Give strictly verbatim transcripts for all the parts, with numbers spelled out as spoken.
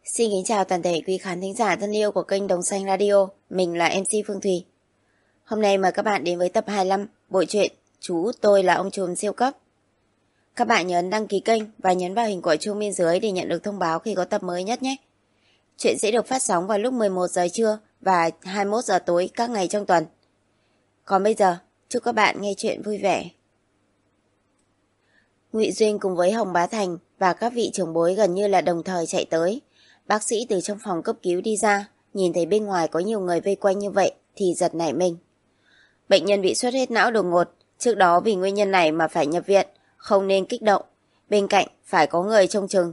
Xin kính chào toàn thể quý khán thính giả thân yêu của kênh Đồng Xanh Radio. Mình là em xê Phương Thùy. Hôm nay mời các bạn đến với tập hai mươi lăm bộ truyện Chú Tôi Là Ông Trùm Siêu Cấp. Các bạn nhấn đăng ký kênh và nhấn vào hình quả chuông bên dưới để nhận được thông báo khi có tập mới nhất nhé. Chuyện sẽ được phát sóng vào lúc mười một giờ trưa và hai mươi mốt giờ tối các ngày trong tuần. Còn bây giờ, chúc các bạn nghe chuyện vui vẻ. Ngụy Duyên cùng với Hồng Bá Thành và các vị trưởng bối gần như là đồng thời chạy tới. Bác sĩ từ trong phòng cấp cứu đi ra, nhìn thấy bên ngoài có nhiều người vây quanh như vậy thì giật nảy mình. Bệnh nhân bị xuất huyết não đột ngột, trước đó vì nguyên nhân này mà phải nhập viện, không nên kích động, bên cạnh phải có người trông chừng.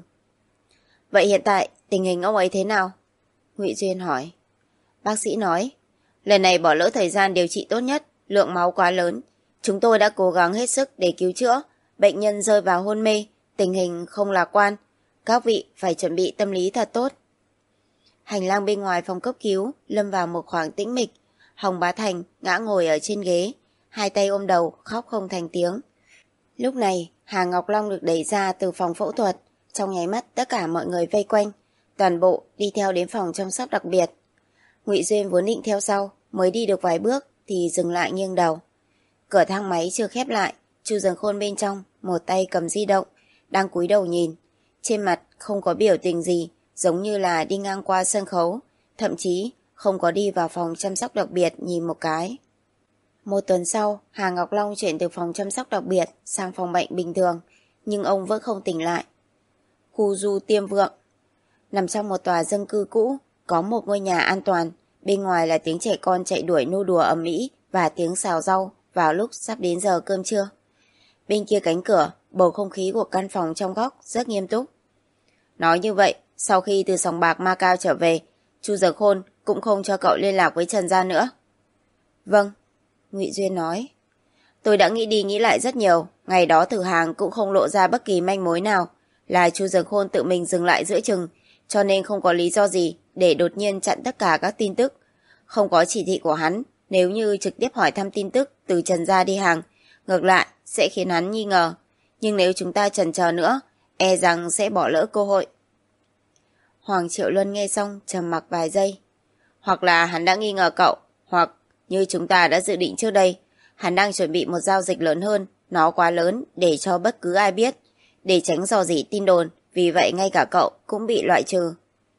Vậy hiện tại tình hình ông ấy thế nào? Ngụy Duyên hỏi. Bác sĩ nói, lần này bỏ lỡ thời gian điều trị tốt nhất, lượng máu quá lớn. Chúng tôi đã cố gắng hết sức để cứu chữa, bệnh nhân rơi vào hôn mê, tình hình không lạc quan. Các vị phải chuẩn bị tâm lý thật tốt. Hành lang bên ngoài phòng cấp cứu lâm vào một khoảng tĩnh mịch. Hồng Bá Thành ngã ngồi ở trên ghế, hai tay ôm đầu khóc không thành tiếng. Lúc này Hà Ngọc Long được đẩy ra từ phòng phẫu thuật. Trong nháy mắt tất cả mọi người vây quanh, toàn bộ đi theo đến phòng chăm sóc đặc biệt. Ngụy Duyên vốn định theo sau, mới đi được vài bước thì dừng lại nghiêng đầu. Cửa thang máy chưa khép lại, Chu Dần Khôn bên trong một tay cầm di động, đang cúi đầu nhìn. Trên mặt không có biểu tình gì, giống như là đi ngang qua sân khấu, thậm chí không có đi vào phòng chăm sóc đặc biệt nhìn một cái. Một tuần sau, Hà Ngọc Long chuyển từ phòng chăm sóc đặc biệt sang phòng bệnh bình thường, nhưng ông vẫn không tỉnh lại. Khu du Tiêm Vượng nằm trong một tòa dân cư cũ, có một ngôi nhà an toàn, bên ngoài là tiếng trẻ con chạy đuổi nô đùa ầm ĩ và tiếng xào rau vào lúc sắp đến giờ cơm trưa. Bên kia cánh cửa, bầu không khí của căn phòng trong góc rất nghiêm túc. Nói như vậy, sau khi từ sòng bạc Macau trở về, Chu Dần Khôn cũng không cho cậu liên lạc với Trần Gia nữa. Vâng, Ngụy Duyên nói. Tôi đã nghĩ đi nghĩ lại rất nhiều, ngày đó thử hàng cũng không lộ ra bất kỳ manh mối nào, là Chu Dần Khôn tự mình dừng lại giữa chừng, cho nên không có lý do gì để đột nhiên chặn tất cả các tin tức. Không có chỉ thị của hắn, nếu như trực tiếp hỏi thăm tin tức từ Trần Gia đi hàng, ngược lại sẽ khiến hắn nghi ngờ. Nhưng nếu chúng ta chần chờ nữa, e rằng sẽ bỏ lỡ cơ hội. Hoàng Triệu Luân nghe xong trầm mặc vài giây. Hoặc là hắn đã nghi ngờ cậu, hoặc như chúng ta đã dự định trước đây, hắn đang chuẩn bị một giao dịch lớn hơn, nó quá lớn để cho bất cứ ai biết, để tránh rò rỉ tin đồn, vì vậy ngay cả cậu cũng bị loại trừ.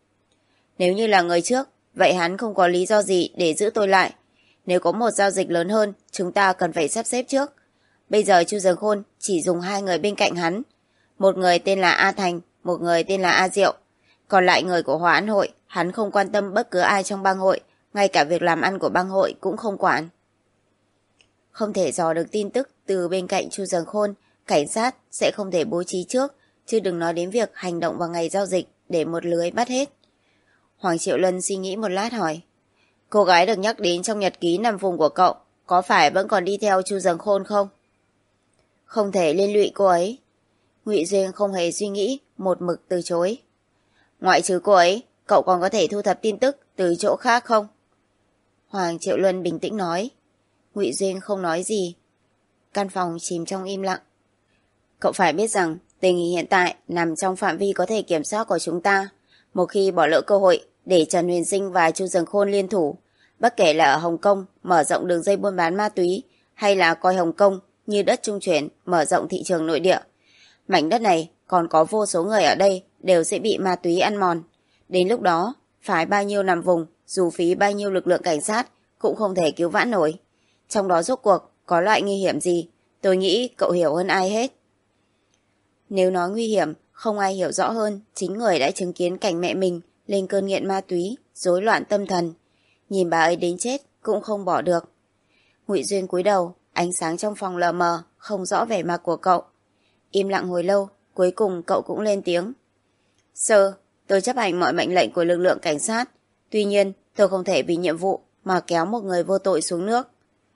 Nếu như là người trước, vậy hắn không có lý do gì để giữ tôi lại. Nếu có một giao dịch lớn hơn, chúng ta cần phải sắp xếp trước. Bây giờ Chu Dần Khôn chỉ dùng hai người bên cạnh hắn. Một người tên là A Thành, một người tên là A Diệu. Còn lại người của Hòa An Hội, hắn không quan tâm bất cứ ai trong bang hội, ngay cả việc làm ăn của bang hội cũng không quản. Không thể dò được tin tức từ bên cạnh Chu Dần Khôn, cảnh sát sẽ không thể bố trí trước, chứ đừng nói đến việc hành động vào ngày giao dịch để một lưới bắt hết. Hoàng Triệu Luân suy nghĩ một lát hỏi, cô gái được nhắc đến trong nhật ký nằm vùng của cậu, có phải vẫn còn đi theo Chu Dần Khôn không? Không thể liên lụy cô ấy. Ngụy Duyên không hề suy nghĩ, một mực từ chối. Ngoại trừ cô ấy, cậu còn có thể thu thập tin tức từ chỗ khác không? Hoàng Triệu Luân bình tĩnh nói. Ngụy Duyên không nói gì. Căn phòng chìm trong im lặng. Cậu phải biết rằng tình hình hiện tại nằm trong phạm vi có thể kiểm soát của chúng ta. Một khi bỏ lỡ cơ hội để Trần Huyền Sinh và Chu Dần Khôn liên thủ, bất kể là ở Hồng Kông mở rộng đường dây buôn bán ma túy, hay là coi Hồng Kông như đất trung chuyển mở rộng thị trường nội địa, mảnh đất này còn có vô số người ở đây đều sẽ bị ma túy ăn mòn. Đến lúc đó, phái bao nhiêu nằm vùng, dù phí bao nhiêu lực lượng cảnh sát cũng không thể cứu vãn nổi. Trong đó rốt cuộc có loại nguy hiểm gì, tôi nghĩ cậu hiểu hơn ai hết. Nếu nói nguy hiểm, không ai hiểu rõ hơn chính người đã chứng kiến cảnh mẹ mình lên cơn nghiện ma túy, rối loạn tâm thần. Nhìn bà ấy đến chết cũng không bỏ được. Ngụy Duyên cúi đầu, ánh sáng trong phòng lờ mờ, không rõ vẻ mặt của cậu. Im lặng hồi lâu, cuối cùng cậu cũng lên tiếng. Sir, tôi chấp hành mọi mệnh lệnh của lực lượng cảnh sát. Tuy nhiên, tôi không thể vì nhiệm vụ mà kéo một người vô tội xuống nước.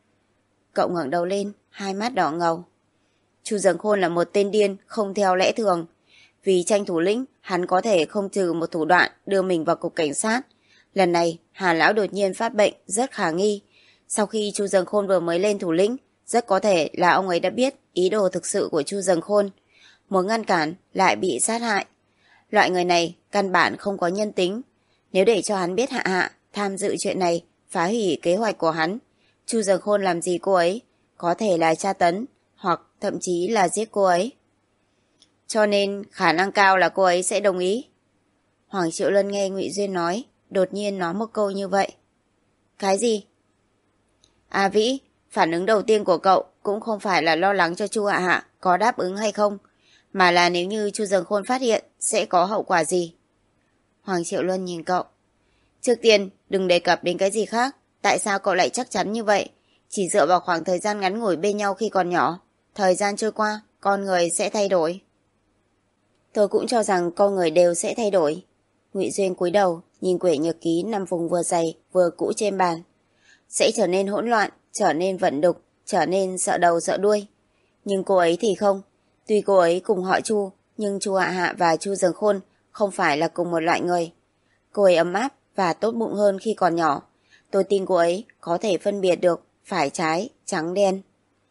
Cậu ngẩng đầu lên, hai mắt đỏ ngầu. Chu Dần Khôn là một tên điên, không theo lẽ thường. Vì tranh thủ lĩnh, hắn có thể không trừ một thủ đoạn đưa mình vào cục cảnh sát. Lần này, Hà Lão đột nhiên phát bệnh rất khả nghi. Sau khi Chu Dần Khôn vừa mới lên thủ lĩnh, rất có thể là ông ấy đã biết ý đồ thực sự của Chu Dần Khôn. Muốn ngăn cản lại bị sát hại. Loại người này căn bản không có nhân tính. Nếu để cho hắn biết Hạ Hạ tham dự chuyện này, phá hủy kế hoạch của hắn, Chu Dần Khôn làm gì cô ấy? Có thể là tra tấn, hoặc thậm chí là giết cô ấy. Cho nên khả năng cao là cô ấy sẽ đồng ý. Hoàng Triệu Lân nghe Ngụy Duyên nói, đột nhiên nói một câu như vậy. Cái gì? A Vĩ, phản ứng đầu tiên của cậu cũng không phải là lo lắng cho Chu Hạ Hạ có đáp ứng hay không, mà là nếu như Chu Dần Khôn phát hiện sẽ có hậu quả gì. Hoàng Triệu Luân nhìn cậu. Trước tiên, đừng đề cập đến cái gì khác. Tại sao cậu lại chắc chắn như vậy? Chỉ dựa vào khoảng thời gian ngắn ngủi bên nhau khi còn nhỏ. Thời gian trôi qua, con người sẽ thay đổi. Tôi cũng cho rằng con người đều sẽ thay đổi. Ngụy Duyên cúi đầu, nhìn quyển nhật ký nằm vùng vừa dày, vừa cũ trên bàn. Sẽ trở nên hỗn loạn, trở nên vận đục, trở nên sợ đầu sợ đuôi. Nhưng cô ấy thì không. Tuy cô ấy cùng họ Chu, nhưng Chu Hạ Hạ và Chu Dần Khôn không phải là cùng một loại người. Cô ấy ấm áp và tốt bụng hơn khi còn nhỏ. Tôi tin cô ấy có thể phân biệt được phải trái, trắng đen.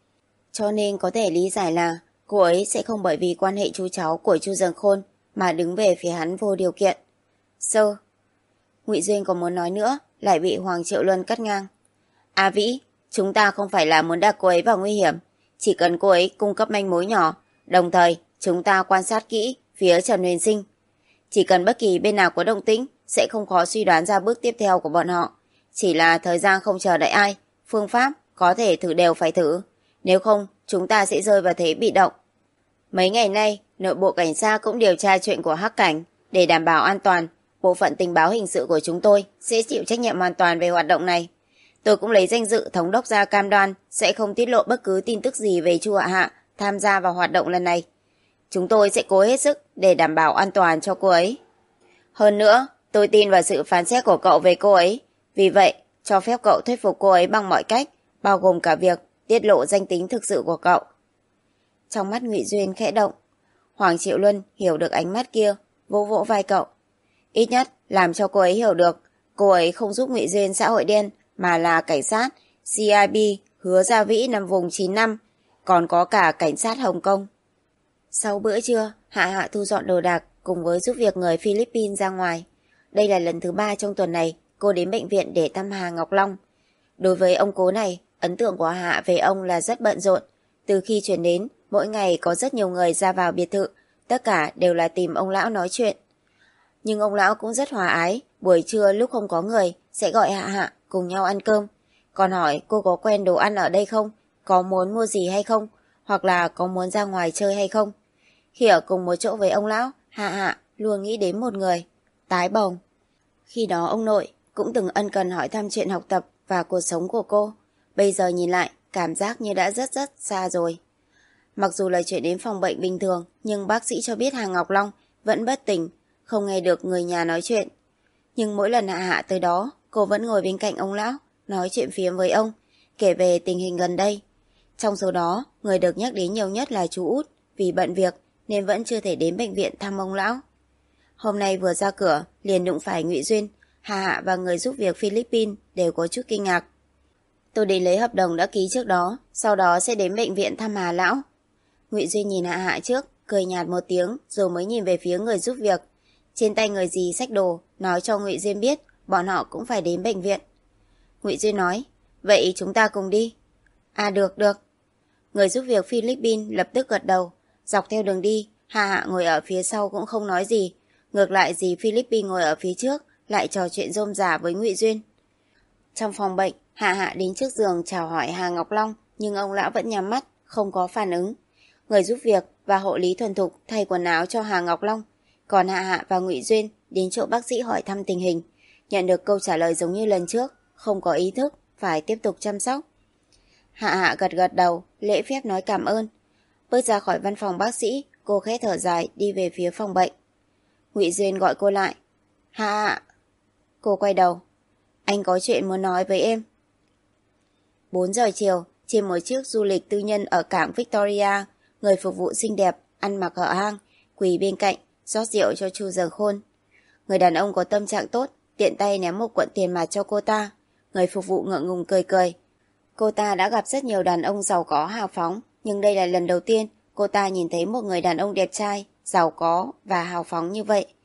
Cho nên có thể lý giải là cô ấy sẽ không bởi vì quan hệ chú cháu của Chu Dần Khôn mà đứng về phía hắn vô điều kiện. Sơ. Ngụy Duyên còn muốn nói nữa, lại bị Hoàng Triệu Luân cắt ngang. A Vĩ, chúng ta không phải là muốn đặt cô ấy vào nguy hiểm. Chỉ cần cô ấy cung cấp manh mối nhỏ, đồng thời chúng ta quan sát kỹ phía Trần Huyền Sinh. Chỉ cần bất kỳ bên nào có động tĩnh, sẽ không khó suy đoán ra bước tiếp theo của bọn họ. Chỉ là thời gian không chờ đợi ai, phương pháp có thể thử đều phải thử. Nếu không, chúng ta sẽ rơi vào thế bị động. Mấy ngày nay, nội bộ cảnh sát cũng điều tra chuyện của Hắc Cảnh. Để đảm bảo an toàn, bộ phận tình báo hình sự của chúng tôi sẽ chịu trách nhiệm hoàn toàn về hoạt động này. Tôi cũng lấy danh dự thống đốc ra cam đoan sẽ không tiết lộ bất cứ tin tức gì về Chu Hạ Hạ tham gia vào hoạt động lần này. Chúng tôi sẽ cố hết sức để đảm bảo an toàn cho cô ấy. Hơn nữa, tôi tin vào sự phán xét của cậu về cô ấy. Vì vậy, cho phép cậu thuyết phục cô ấy bằng mọi cách, bao gồm cả việc tiết lộ danh tính thực sự của cậu. Trong mắt Ngụy Duyên khẽ động. Hoàng Triệu Luân hiểu được ánh mắt kia, vỗ vỗ vai cậu. Ít nhất làm cho cô ấy hiểu được cô ấy không giúp Ngụy Duyên xã hội đen, mà là cảnh sát xê i bê Hứa Gia Vĩ nằm vùng chín năm, còn có cả cảnh sát Hồng Kông. Sau bữa trưa, Hạ Hạ thu dọn đồ đạc cùng với giúp việc người Philippines ra ngoài. Đây là lần thứ ba trong tuần này cô đến bệnh viện để thăm Hà Ngọc Long. Đối với ông cố này, ấn tượng của Hạ về ông là rất bận rộn. Từ khi chuyển đến, mỗi ngày có rất nhiều người ra vào biệt thự, tất cả đều là tìm ông lão nói chuyện. Nhưng ông lão cũng rất hòa ái, buổi trưa lúc không có người sẽ gọi Hạ Hạ cùng nhau ăn cơm. Còn hỏi cô có quen đồ ăn ở đây không, có muốn mua gì hay không, hoặc là có muốn ra ngoài chơi hay không. Khi ở cùng một chỗ với ông lão, Hạ Hạ luôn nghĩ đến một người, Tái Bồng. Khi đó ông nội cũng từng ân cần hỏi thăm chuyện học tập và cuộc sống của cô. Bây giờ nhìn lại, cảm giác như đã rất rất xa rồi. Mặc dù là chuyện đến phòng bệnh bình thường, nhưng bác sĩ cho biết Hà Ngọc Long vẫn bất tỉnh, không nghe được người nhà nói chuyện. Nhưng mỗi lần Hạ Hạ tới đó, cô vẫn ngồi bên cạnh ông lão, nói chuyện phiếm với ông, kể về tình hình gần đây. Trong số đó, người được nhắc đến nhiều nhất là chú Út, vì bận việc nên vẫn chưa thể đến bệnh viện thăm ông lão. Hôm nay vừa ra cửa, liền đụng phải Ngụy Duyên. Hạ Hạ và người giúp việc Philippines đều có chút kinh ngạc. Tôi đến lấy hợp đồng đã ký trước đó, sau đó sẽ đến bệnh viện thăm Hà lão. Ngụy Duyên nhìn Hạ Hạ trước, cười nhạt một tiếng, rồi mới nhìn về phía người giúp việc. Trên tay người gì xách đồ, nói cho Ngụy Duyên biết bọn họ cũng phải đến bệnh viện. Ngụy Duyên nói, vậy chúng ta cùng đi. À được, được. Người giúp việc Philippines lập tức gật đầu. Dọc theo đường đi, Hạ Hạ ngồi ở phía sau cũng không nói gì. Ngược lại dì Philippines ngồi ở phía trước, lại trò chuyện rôm rả với Ngụy Duyên. Trong phòng bệnh, Hạ Hạ đến trước giường chào hỏi Hà Ngọc Long, nhưng ông lão vẫn nhắm mắt, không có phản ứng. Người giúp việc và hộ lý thuần thục thay quần áo cho Hà Ngọc Long. Còn Hạ Hạ và Ngụy Duyên đến chỗ bác sĩ hỏi thăm tình hình. Nhận được câu trả lời giống như lần trước, không có ý thức, phải tiếp tục chăm sóc. Hạ Hạ gật gật đầu, lễ phép nói cảm ơn. Bước ra khỏi văn phòng bác sĩ, cô khẽ thở dài đi về phía phòng bệnh. Ngụy Duyên gọi cô lại. Hạ Hạ. Cô quay đầu. Anh có chuyện muốn nói với em. bốn giờ chiều, trên một chiếc du lịch tư nhân ở cảng Victoria, người phục vụ xinh đẹp, ăn mặc hở hang, quỳ bên cạnh, rót rượu cho Chu Dần Khôn. Người đàn ông có tâm trạng tốt, tiện tay ném một cuộn tiền mặt cho cô ta. Người phục vụ ngượng ngùng cười cười. Cô ta đã gặp rất nhiều đàn ông giàu có hào phóng, nhưng đây là lần đầu tiên cô ta nhìn thấy một người đàn ông đẹp trai, giàu có và hào phóng như vậy.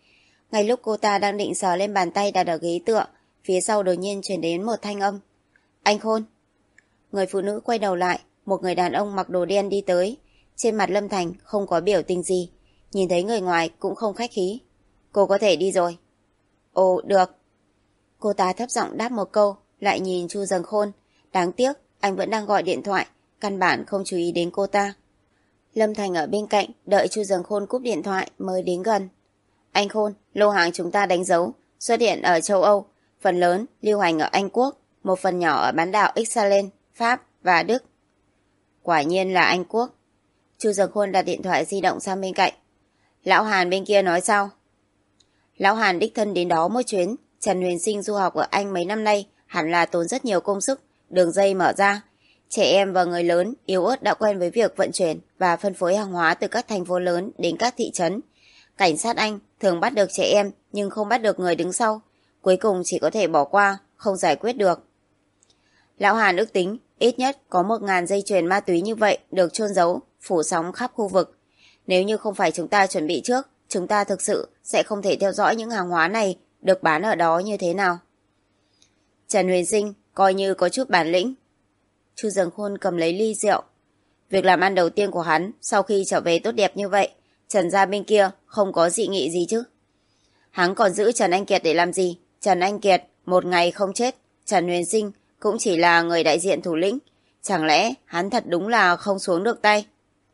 Ngay lúc cô ta đang định sờ lên bàn tay đặt ở ghế tựa, phía sau đột nhiên truyền đến một thanh âm. Anh Khôn. Người phụ nữ quay đầu lại, một người đàn ông mặc đồ đen đi tới. Trên mặt Lâm Thành không có biểu tình gì, nhìn thấy người ngoài cũng không khách khí. Cô có thể đi rồi. Ồ, được. Cô ta thấp giọng đáp một câu, lại nhìn Chu Dần Khôn. Đáng tiếc, anh vẫn đang gọi điện thoại, căn bản không chú ý đến cô ta. Lâm Thành ở bên cạnh, đợi Chu Dần Khôn cúp điện thoại mới đến gần. Anh Khôn, lô hàng chúng ta đánh dấu, xuất hiện ở châu Âu, phần lớn lưu hành ở Anh Quốc, một phần nhỏ ở bán đảo Ixtalen, Pháp và Đức. Quả nhiên là Anh Quốc. Chu Dần Khôn đặt điện thoại di động sang bên cạnh. Lão Hàn bên kia nói sao? Lão Hàn đích thân đến đó một chuyến. Trần Huyền Sinh du học ở Anh mấy năm nay hẳn là tốn rất nhiều công sức, đường dây mở ra. Trẻ em và người lớn yếu ớt đã quen với việc vận chuyển và phân phối hàng hóa từ các thành phố lớn đến các thị trấn. Cảnh sát Anh thường bắt được trẻ em nhưng không bắt được người đứng sau. Cuối cùng chỉ có thể bỏ qua, không giải quyết được. Lão Hàn ước tính ít nhất có một ngàn dây chuyền ma túy như vậy được chôn giấu, phủ sóng khắp khu vực. Nếu như không phải chúng ta chuẩn bị trước, chúng ta thực sự sẽ không thể theo dõi những hàng hóa này được bán ở đó như thế nào. Trần Huyền Sinh coi như có chút bản lĩnh. Chu Dần Khôn cầm lấy ly rượu. Việc làm ăn đầu tiên của hắn sau khi trở về tốt đẹp như vậy, Trần gia bên kia không có dị nghị gì chứ. Hắn còn giữ Trần Anh Kiệt để làm gì? Trần Anh Kiệt một ngày không chết, Trần Huyền Sinh cũng chỉ là người đại diện thủ lĩnh. Chẳng lẽ hắn thật đúng là không xuống được tay?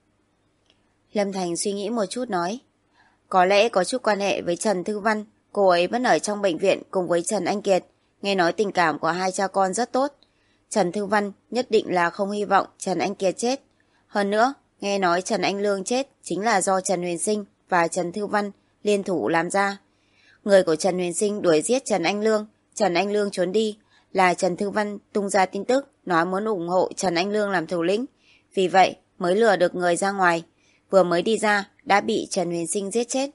Lâm Thành suy nghĩ một chút nói. Có lẽ có chút quan hệ với Trần Thư Văn. Cô ấy vẫn ở trong bệnh viện cùng với Trần Anh Kiệt. Nghe nói tình cảm của hai cha con rất tốt. Trần Thư Văn nhất định là không hy vọng Trần Anh Kiệt chết. Hơn nữa, nghe nói Trần Anh Lương chết chính là do Trần Huyền Sinh và Trần Thư Văn liên thủ làm ra. Người của Trần Huyền Sinh đuổi giết Trần Anh Lương, Trần Anh Lương trốn đi, là Trần Thư Văn tung ra tin tức nói muốn ủng hộ Trần Anh Lương làm thủ lĩnh. Vì vậy mới lừa được người ra ngoài. Vừa mới đi ra đã bị Trần Huyền Sinh giết chết.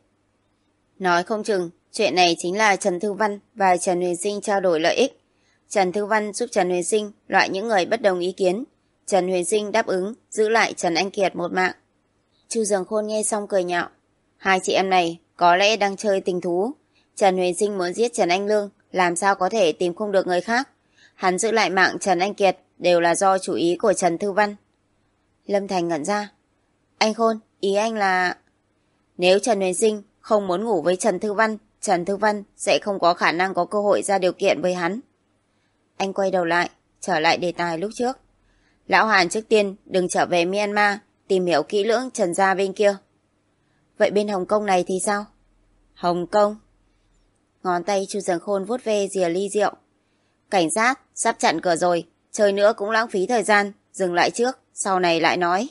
Nói không chừng chuyện này chính là Trần Thư Văn và Trần Huyền Sinh trao đổi lợi ích. Trần Thư Văn giúp Trần Huyền Sinh loại những người bất đồng ý kiến. Trần Huyền Sinh đáp ứng giữ lại Trần Anh Kiệt một mạng. Chu Dần Khôn nghe xong cười nhạo. Hai chị em này có lẽ đang chơi tình thú. Trần Huyền Sinh muốn giết Trần Anh Lương, làm sao có thể tìm không được người khác. Hắn giữ lại mạng Trần Anh Kiệt đều là do chủ ý của Trần Thư Văn. Lâm Thành ngẩn ra. Anh Khôn, ý anh là... Nếu Trần Huyền Sinh không muốn ngủ với Trần Thư Văn, Trần Thư Văn sẽ không có khả năng có cơ hội ra điều kiện với hắn. Anh quay đầu lại, trở lại đề tài lúc trước. Lão Hàn trước tiên đừng trở về Myanmar, tìm hiểu kỹ lưỡng Trần gia bên kia. Vậy bên Hồng Kông này thì sao? Hồng Kông? Ngón tay Chu Dần Khôn vuốt ve rìa ly rượu. Cảnh sát sắp chặn cửa rồi, chơi nữa cũng lãng phí thời gian, dừng lại trước, sau này lại nói.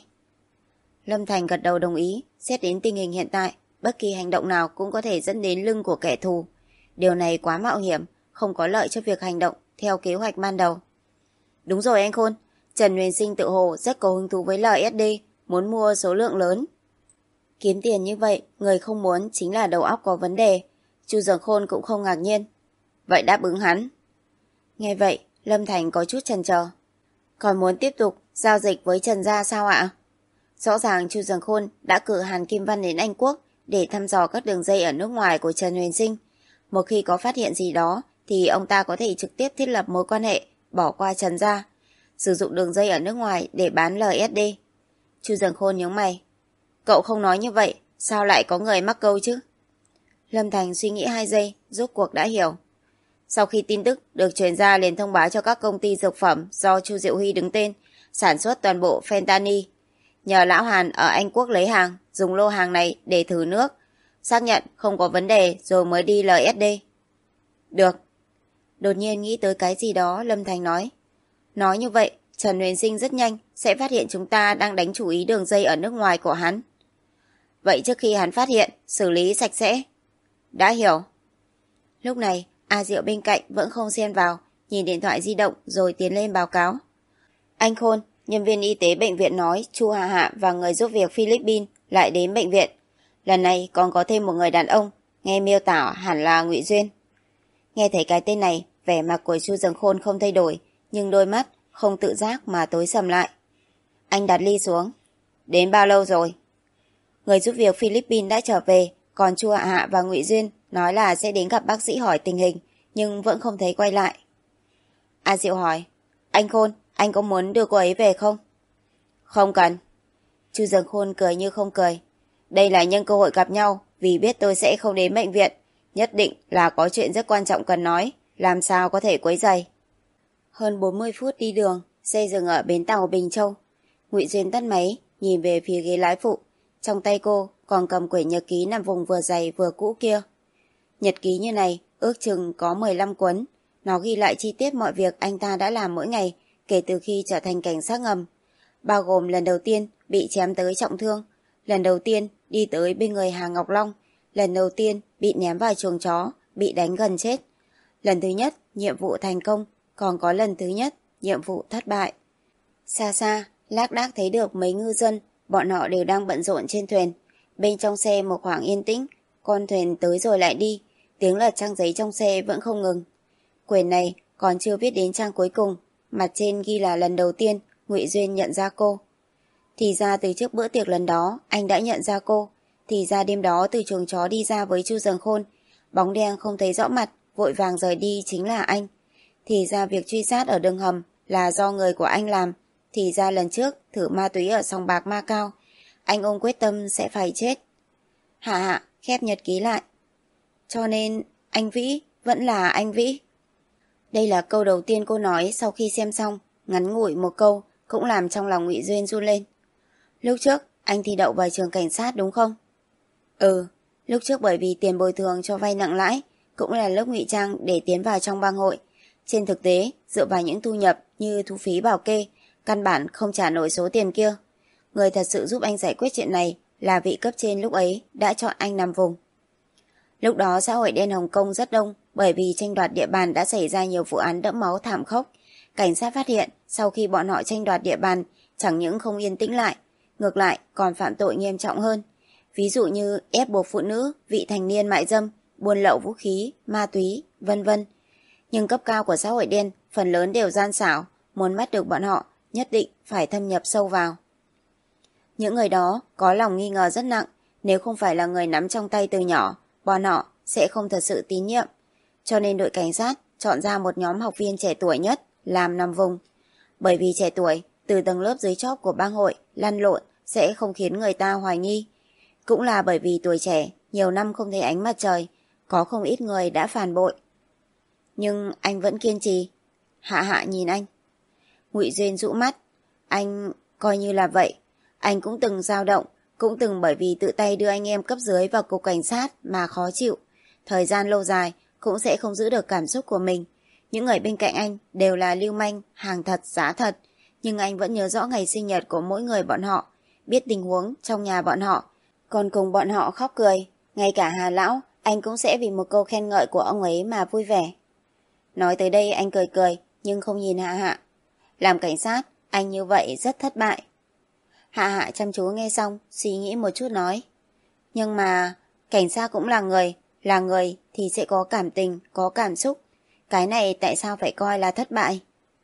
Lâm Thành gật đầu đồng ý. Xét đến tình hình hiện tại, bất kỳ hành động nào cũng có thể dẫn đến lưng của kẻ thù. Điều này quá mạo hiểm, không có lợi cho việc hành động theo kế hoạch ban đầu. Đúng rồi anh Khôn, Trần Huyền Sinh tự hồ rất có hứng thú với lờ ét đê, muốn mua số lượng lớn. Kiếm tiền như vậy, người không muốn chính là đầu óc có vấn đề. Chu Dần Khôn cũng không ngạc nhiên. Vậy đáp ứng hắn. Nghe vậy, Lâm Thành có chút chần chờ. Còn muốn tiếp tục giao dịch với Trần gia sao ạ? Rõ ràng Chu Dần Khôn đã cử Hàn Kim Văn đến Anh Quốc để thăm dò các đường dây ở nước ngoài của Trần Huyền Sinh. Một khi có phát hiện gì đó thì ông ta có thể trực tiếp thiết lập mối quan hệ, bỏ qua Trần gia, sử dụng đường dây ở nước ngoài để bán lờ ét đê. Chu Dần Khôn nhướng mày. Cậu không nói như vậy, sao lại có người mắc câu chứ? Lâm Thành suy nghĩ hai giây, rốt cuộc đã hiểu. Sau khi tin tức được truyền ra liền thông báo cho các công ty dược phẩm do Chu Diệu Huy đứng tên, sản xuất toàn bộ fentanyl. Nhờ Lão Hàn ở Anh Quốc lấy hàng, dùng lô hàng này để thử nước, xác nhận không có vấn đề rồi mới đi lờ ét đê. Được. Đột nhiên nghĩ tới cái gì đó, Lâm Thành nói. Nói như vậy, Trần Huyền Sinh rất nhanh sẽ phát hiện chúng ta đang đánh chủ ý đường dây ở nước ngoài của hắn. Vậy trước khi hắn phát hiện, xử lý sạch sẽ. Đã hiểu. Lúc này, A Diệu bên cạnh vẫn không xen vào, nhìn điện thoại di động rồi tiến lên báo cáo. Anh Khôn, nhân viên y tế bệnh viện nói Chu Hạ Hạ và người giúp việc Philippines lại đến bệnh viện. Lần này còn có thêm một người đàn ông, nghe miêu tả hẳn là Ngụy Duyên. Nghe thấy cái tên này, vẻ mặt của Chu Dần Khôn không thay đổi, nhưng đôi mắt không tự giác mà tối sầm lại. Anh đặt ly xuống. Đến bao lâu rồi? Người giúp việc Philippines đã trở về, còn Chu Hạ Hạ và Ngụy Duyên nói là sẽ đến gặp bác sĩ hỏi tình hình, nhưng vẫn không thấy quay lại. A Diệu hỏi, anh Khôn, anh có muốn đưa cô ấy về không? Không cần. Chu Dương Khôn cười như không cười. Đây là nhân cơ hội gặp nhau, vì biết tôi sẽ không đến bệnh viện. Nhất định là có chuyện rất quan trọng cần nói, làm sao có thể quấy rầy. Hơn bốn mươi phút đi đường, xe dừng ở bến tàu Bình Châu. Ngụy Duyên tắt máy, nhìn về phía ghế lái phụ. Trong tay cô còn cầm quyển nhật ký nằm vùng vừa dày vừa cũ kia. Nhật ký như này ước chừng có mười lăm cuốn. Nó ghi lại chi tiết mọi việc anh ta đã làm mỗi ngày kể từ khi trở thành cảnh sát ngầm. Bao gồm lần đầu tiên bị chém tới trọng thương, lần đầu tiên đi tới bên người Hà Ngọc Long, lần đầu tiên bị ném vào chuồng chó, bị đánh gần chết. Lần thứ nhất, nhiệm vụ thành công, còn có lần thứ nhất, nhiệm vụ thất bại. Xa xa, lác đác thấy được mấy ngư dân, bọn họ đều đang bận rộn trên thuyền. Bên trong xe một khoảng yên tĩnh, con thuyền tới rồi lại đi, tiếng lật trang giấy trong xe vẫn không ngừng. Quyển này còn chưa viết đến trang cuối cùng, mặt trên ghi là lần đầu tiên Ngụy Duyên nhận ra cô. Thì ra từ trước bữa tiệc lần đó anh đã nhận ra cô. Thì ra đêm đó từ chuồng chó đi ra với Chu Dương Khôn, bóng đen không thấy rõ mặt, vội vàng rời đi chính là anh. Thì ra việc truy sát ở đường hầm là do người của anh làm. Thì ra lần trước thử ma túy ở sòng bạc Ma Cao, anh ôm quyết tâm sẽ phải chết. Hạ Hạ khép nhật ký lại. Cho nên anh Vĩ vẫn là anh Vĩ. Đây là câu đầu tiên cô nói sau khi xem xong, ngắn ngủi một câu cũng làm trong lòng Ngụy Duyên run lên. Lúc trước anh thi đậu vào trường cảnh sát đúng không? Ừ, lúc trước bởi vì tiền bồi thường cho vay nặng lãi, cũng là lớp ngụy trang để tiến vào trong bang hội. Trên thực tế, dựa vào những thu nhập như thu phí bảo kê, căn bản không trả nổi số tiền kia. Người thật sự giúp anh giải quyết chuyện này là vị cấp trên lúc ấy đã chọn anh nằm vùng. Lúc đó xã hội đen Hồng Kông rất đông, bởi vì tranh đoạt địa bàn đã xảy ra nhiều vụ án đẫm máu thảm khốc. Cảnh sát phát hiện sau khi bọn họ tranh đoạt địa bàn chẳng những không yên tĩnh lại, ngược lại còn phạm tội nghiêm trọng hơn. Ví dụ như ép buộc phụ nữ, vị thành niên mại dâm, buôn lậu vũ khí, ma túy, vân vân. Nhưng cấp cao của xã hội đen phần lớn đều gian xảo, muốn bắt được bọn họ nhất định phải thâm nhập sâu vào. Những người đó có lòng nghi ngờ rất nặng, nếu không phải là người nắm trong tay từ nhỏ, bọn họ sẽ không thật sự tín nhiệm. Cho nên đội cảnh sát chọn ra một nhóm học viên trẻ tuổi nhất làm nằm vùng. Bởi vì trẻ tuổi, từ tầng lớp dưới chóp của bang hội lăn lộn sẽ không khiến người ta hoài nghi. Cũng là bởi vì tuổi trẻ, nhiều năm không thấy ánh mặt trời, có không ít người đã phản bội. Nhưng anh vẫn kiên trì. Hạ Hạ nhìn anh. Ngụy Duyên rũ mắt. Anh coi như là vậy. Anh cũng từng dao động, cũng từng bởi vì tự tay đưa anh em cấp dưới vào cục cảnh sát mà khó chịu. Thời gian lâu dài cũng sẽ không giữ được cảm xúc của mình. Những người bên cạnh anh đều là lưu manh, hàng thật, giá thật. Nhưng anh vẫn nhớ rõ ngày sinh nhật của mỗi người bọn họ, biết tình huống trong nhà bọn họ, còn cùng bọn họ khóc cười. Ngay cả Hà Lão, anh cũng sẽ vì một câu khen ngợi của ông ấy mà vui vẻ. Nói tới đây anh cười cười, nhưng không nhìn Hạ Hạ. Làm cảnh sát, anh như vậy rất thất bại. Hạ Hạ chăm chú nghe xong, suy nghĩ một chút nói. Nhưng mà, cảnh sát cũng là người, là người thì sẽ có cảm tình, có cảm xúc. Cái này tại sao phải coi là thất bại?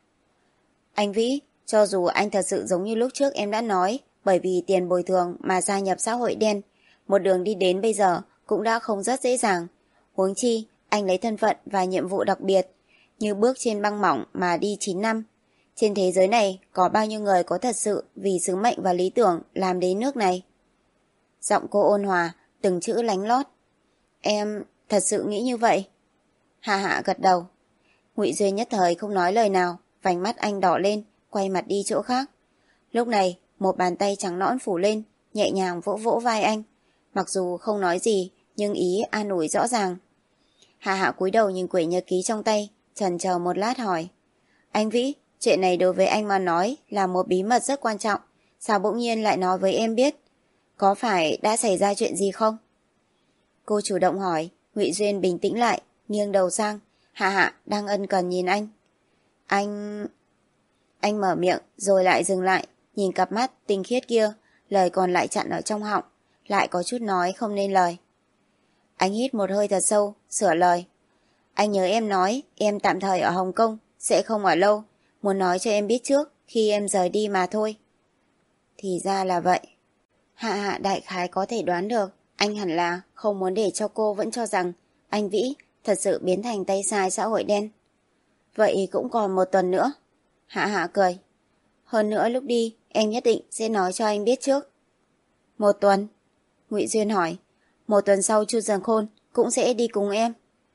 Anh Vĩ, cho dù anh thật sự giống như lúc trước em đã nói, bởi vì tiền bồi thường mà gia nhập xã hội đen, một đường đi đến bây giờ cũng đã không rất dễ dàng. Huống chi, anh lấy thân phận và nhiệm vụ đặc biệt, như bước trên băng mỏng mà đi chín năm. Trên thế giới này có bao nhiêu người có thật sự vì sứ mệnh và lý tưởng làm đến nước này? Giọng cô ôn hòa, từng chữ lánh lót. Em thật sự nghĩ như vậy? Hạ Hạ gật đầu. Ngụy Duyên nhất thời không nói lời nào, vành mắt anh đỏ lên, quay mặt đi chỗ khác. Lúc này, một bàn tay trắng nõn phủ lên, nhẹ nhàng vỗ vỗ vai anh. Mặc dù không nói gì, nhưng ý an ủi rõ ràng. Hạ Hạ cúi đầu nhìn quyển nhật ký trong tay, chần chờ một lát hỏi. Anh Vĩ, chuyện này đối với anh mà nói là một bí mật rất quan trọng. Sao bỗng nhiên lại nói với em biết? Có phải đã xảy ra chuyện gì không? Cô chủ động hỏi. Ngụy Duyên bình tĩnh lại, nghiêng đầu sang. Hạ Hạ đang ân cần nhìn anh. Anh... Anh mở miệng rồi lại dừng lại, nhìn cặp mắt tinh khiết kia, lời còn lại chặn ở trong họng, lại có chút nói không nên lời. Anh hít một hơi thật sâu, sửa lời. Anh nhớ em nói em tạm thời ở Hồng Kông, sẽ không ở lâu, muốn nói cho em biết trước khi em rời đi mà thôi. Thì ra là vậy. Hạ Hạ đại khái có thể đoán được, anh hẳn là không muốn để cho cô vẫn cho rằng anh Vĩ thật sự biến thành tay sai xã hội đen. Vậy cũng còn một tuần nữa. Hạ Hạ cười. Hơn nữa lúc đi em nhất định sẽ nói cho anh biết trước. Một tuần? Ngụy Duyên hỏi. Một tuần sau Chu Dần Khôn cũng sẽ đi cùng em.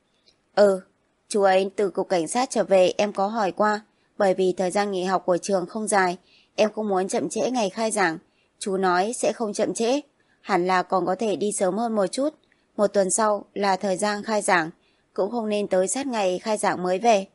Ừ, chú ấy từ cục cảnh sát trở về em có hỏi qua. Bởi vì thời gian nghỉ học của trường không dài, em không muốn chậm trễ ngày khai giảng. Chú nói sẽ không chậm trễ, hẳn là còn có thể đi sớm hơn một chút. Một tuần sau là thời gian khai giảng, cũng không nên tới sát ngày khai giảng mới về.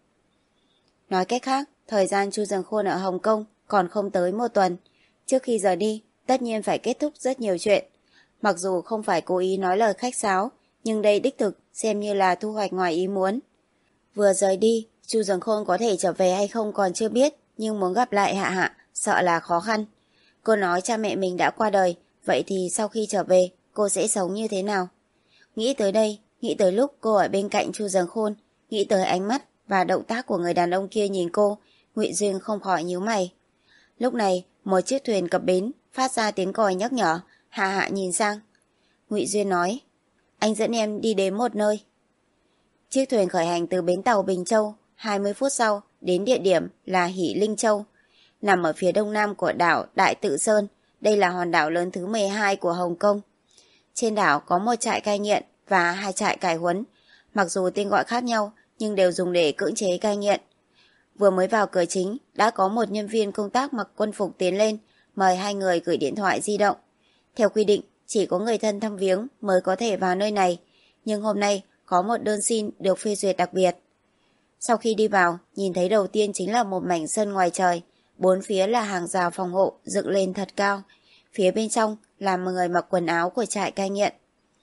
Nói cách khác, thời gian Chu Dần Khôn ở Hồng Kông còn không tới một tuần. Trước khi giờ đi, tất nhiên phải kết thúc rất nhiều chuyện. Mặc dù không phải cố ý nói lời khách sáo, nhưng đây đích thực xem như là thu hoạch ngoài ý muốn. Vừa rời đi, Chu Dần Khôn có thể trở về hay không còn chưa biết, nhưng muốn gặp lại Hạ Hạ, sợ là khó khăn. Cô nói cha mẹ mình đã qua đời, vậy thì sau khi trở về, cô sẽ sống như thế nào? Nghĩ tới đây, nghĩ tới lúc cô ở bên cạnh Chu Dần Khôn, nghĩ tới ánh mắt và động tác của người đàn ông kia nhìn cô, Ngụy Duyên không khỏi nhíu mày. Lúc này, một chiếc thuyền cập bến, phát ra tiếng còi nhắc nhở. Hạ Hạ nhìn sang. Ngụy Duyên nói, anh dẫn em đi đến một nơi. Chiếc thuyền khởi hành từ bến tàu Bình Châu, hai mươi phút sau đến địa điểm là Hỷ Linh Châu, nằm ở phía đông nam của đảo Đại Tự Sơn. Đây là hòn đảo lớn thứ mười hai của Hồng Kông. Trên đảo có một trại cai nghiện và hai trại cai huấn. Mặc dù tên gọi khác nhau nhưng đều dùng để cưỡng chế cai nghiện. Vừa mới vào cửa chính đã có một nhân viên công tác mặc quân phục tiến lên, mời hai người gửi điện thoại di động. Theo quy định, chỉ có người thân thăm viếng mới có thể vào nơi này, nhưng hôm nay có một đơn xin được phê duyệt đặc biệt. Sau khi đi vào, nhìn thấy đầu tiên chính là một mảnh sân ngoài trời, bốn phía là hàng rào phòng hộ dựng lên thật cao, phía bên trong là một người mặc quần áo của trại cai nghiện.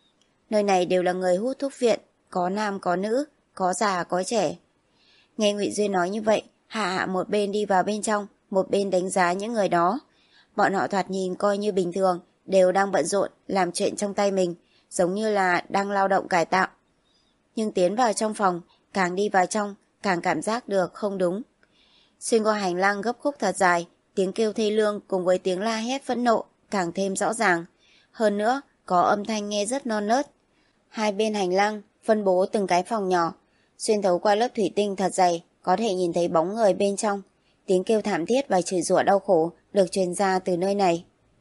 Nơi này đều là người hút thuốc viện, có nam có nữ, có già có trẻ. Nghe Ngụy Duyên nói như vậy, Hạ Hạ một bên đi vào bên trong, một bên đánh giá những người đó. Bọn họ thoạt nhìn coi như bình thường, đều đang bận rộn làm chuyện trong tay mình, giống như là đang lao động cải tạo. Nhưng tiến vào trong phòng, càng đi vào trong, càng cảm giác được không đúng. Xuyên qua hành lang gấp khúc thật dài, tiếng kêu thê lương cùng với tiếng la hét phẫn nộ càng thêm rõ ràng. Hơn nữa, có âm thanh nghe rất non nớt. Hai bên hành lang phân bố từng cái phòng nhỏ, xuyên thấu qua lớp thủy tinh thật dày, có thể nhìn thấy bóng người bên trong. Tiếng kêu thảm thiết và chửi rủa đau khổ được truyền ra từ nơi này.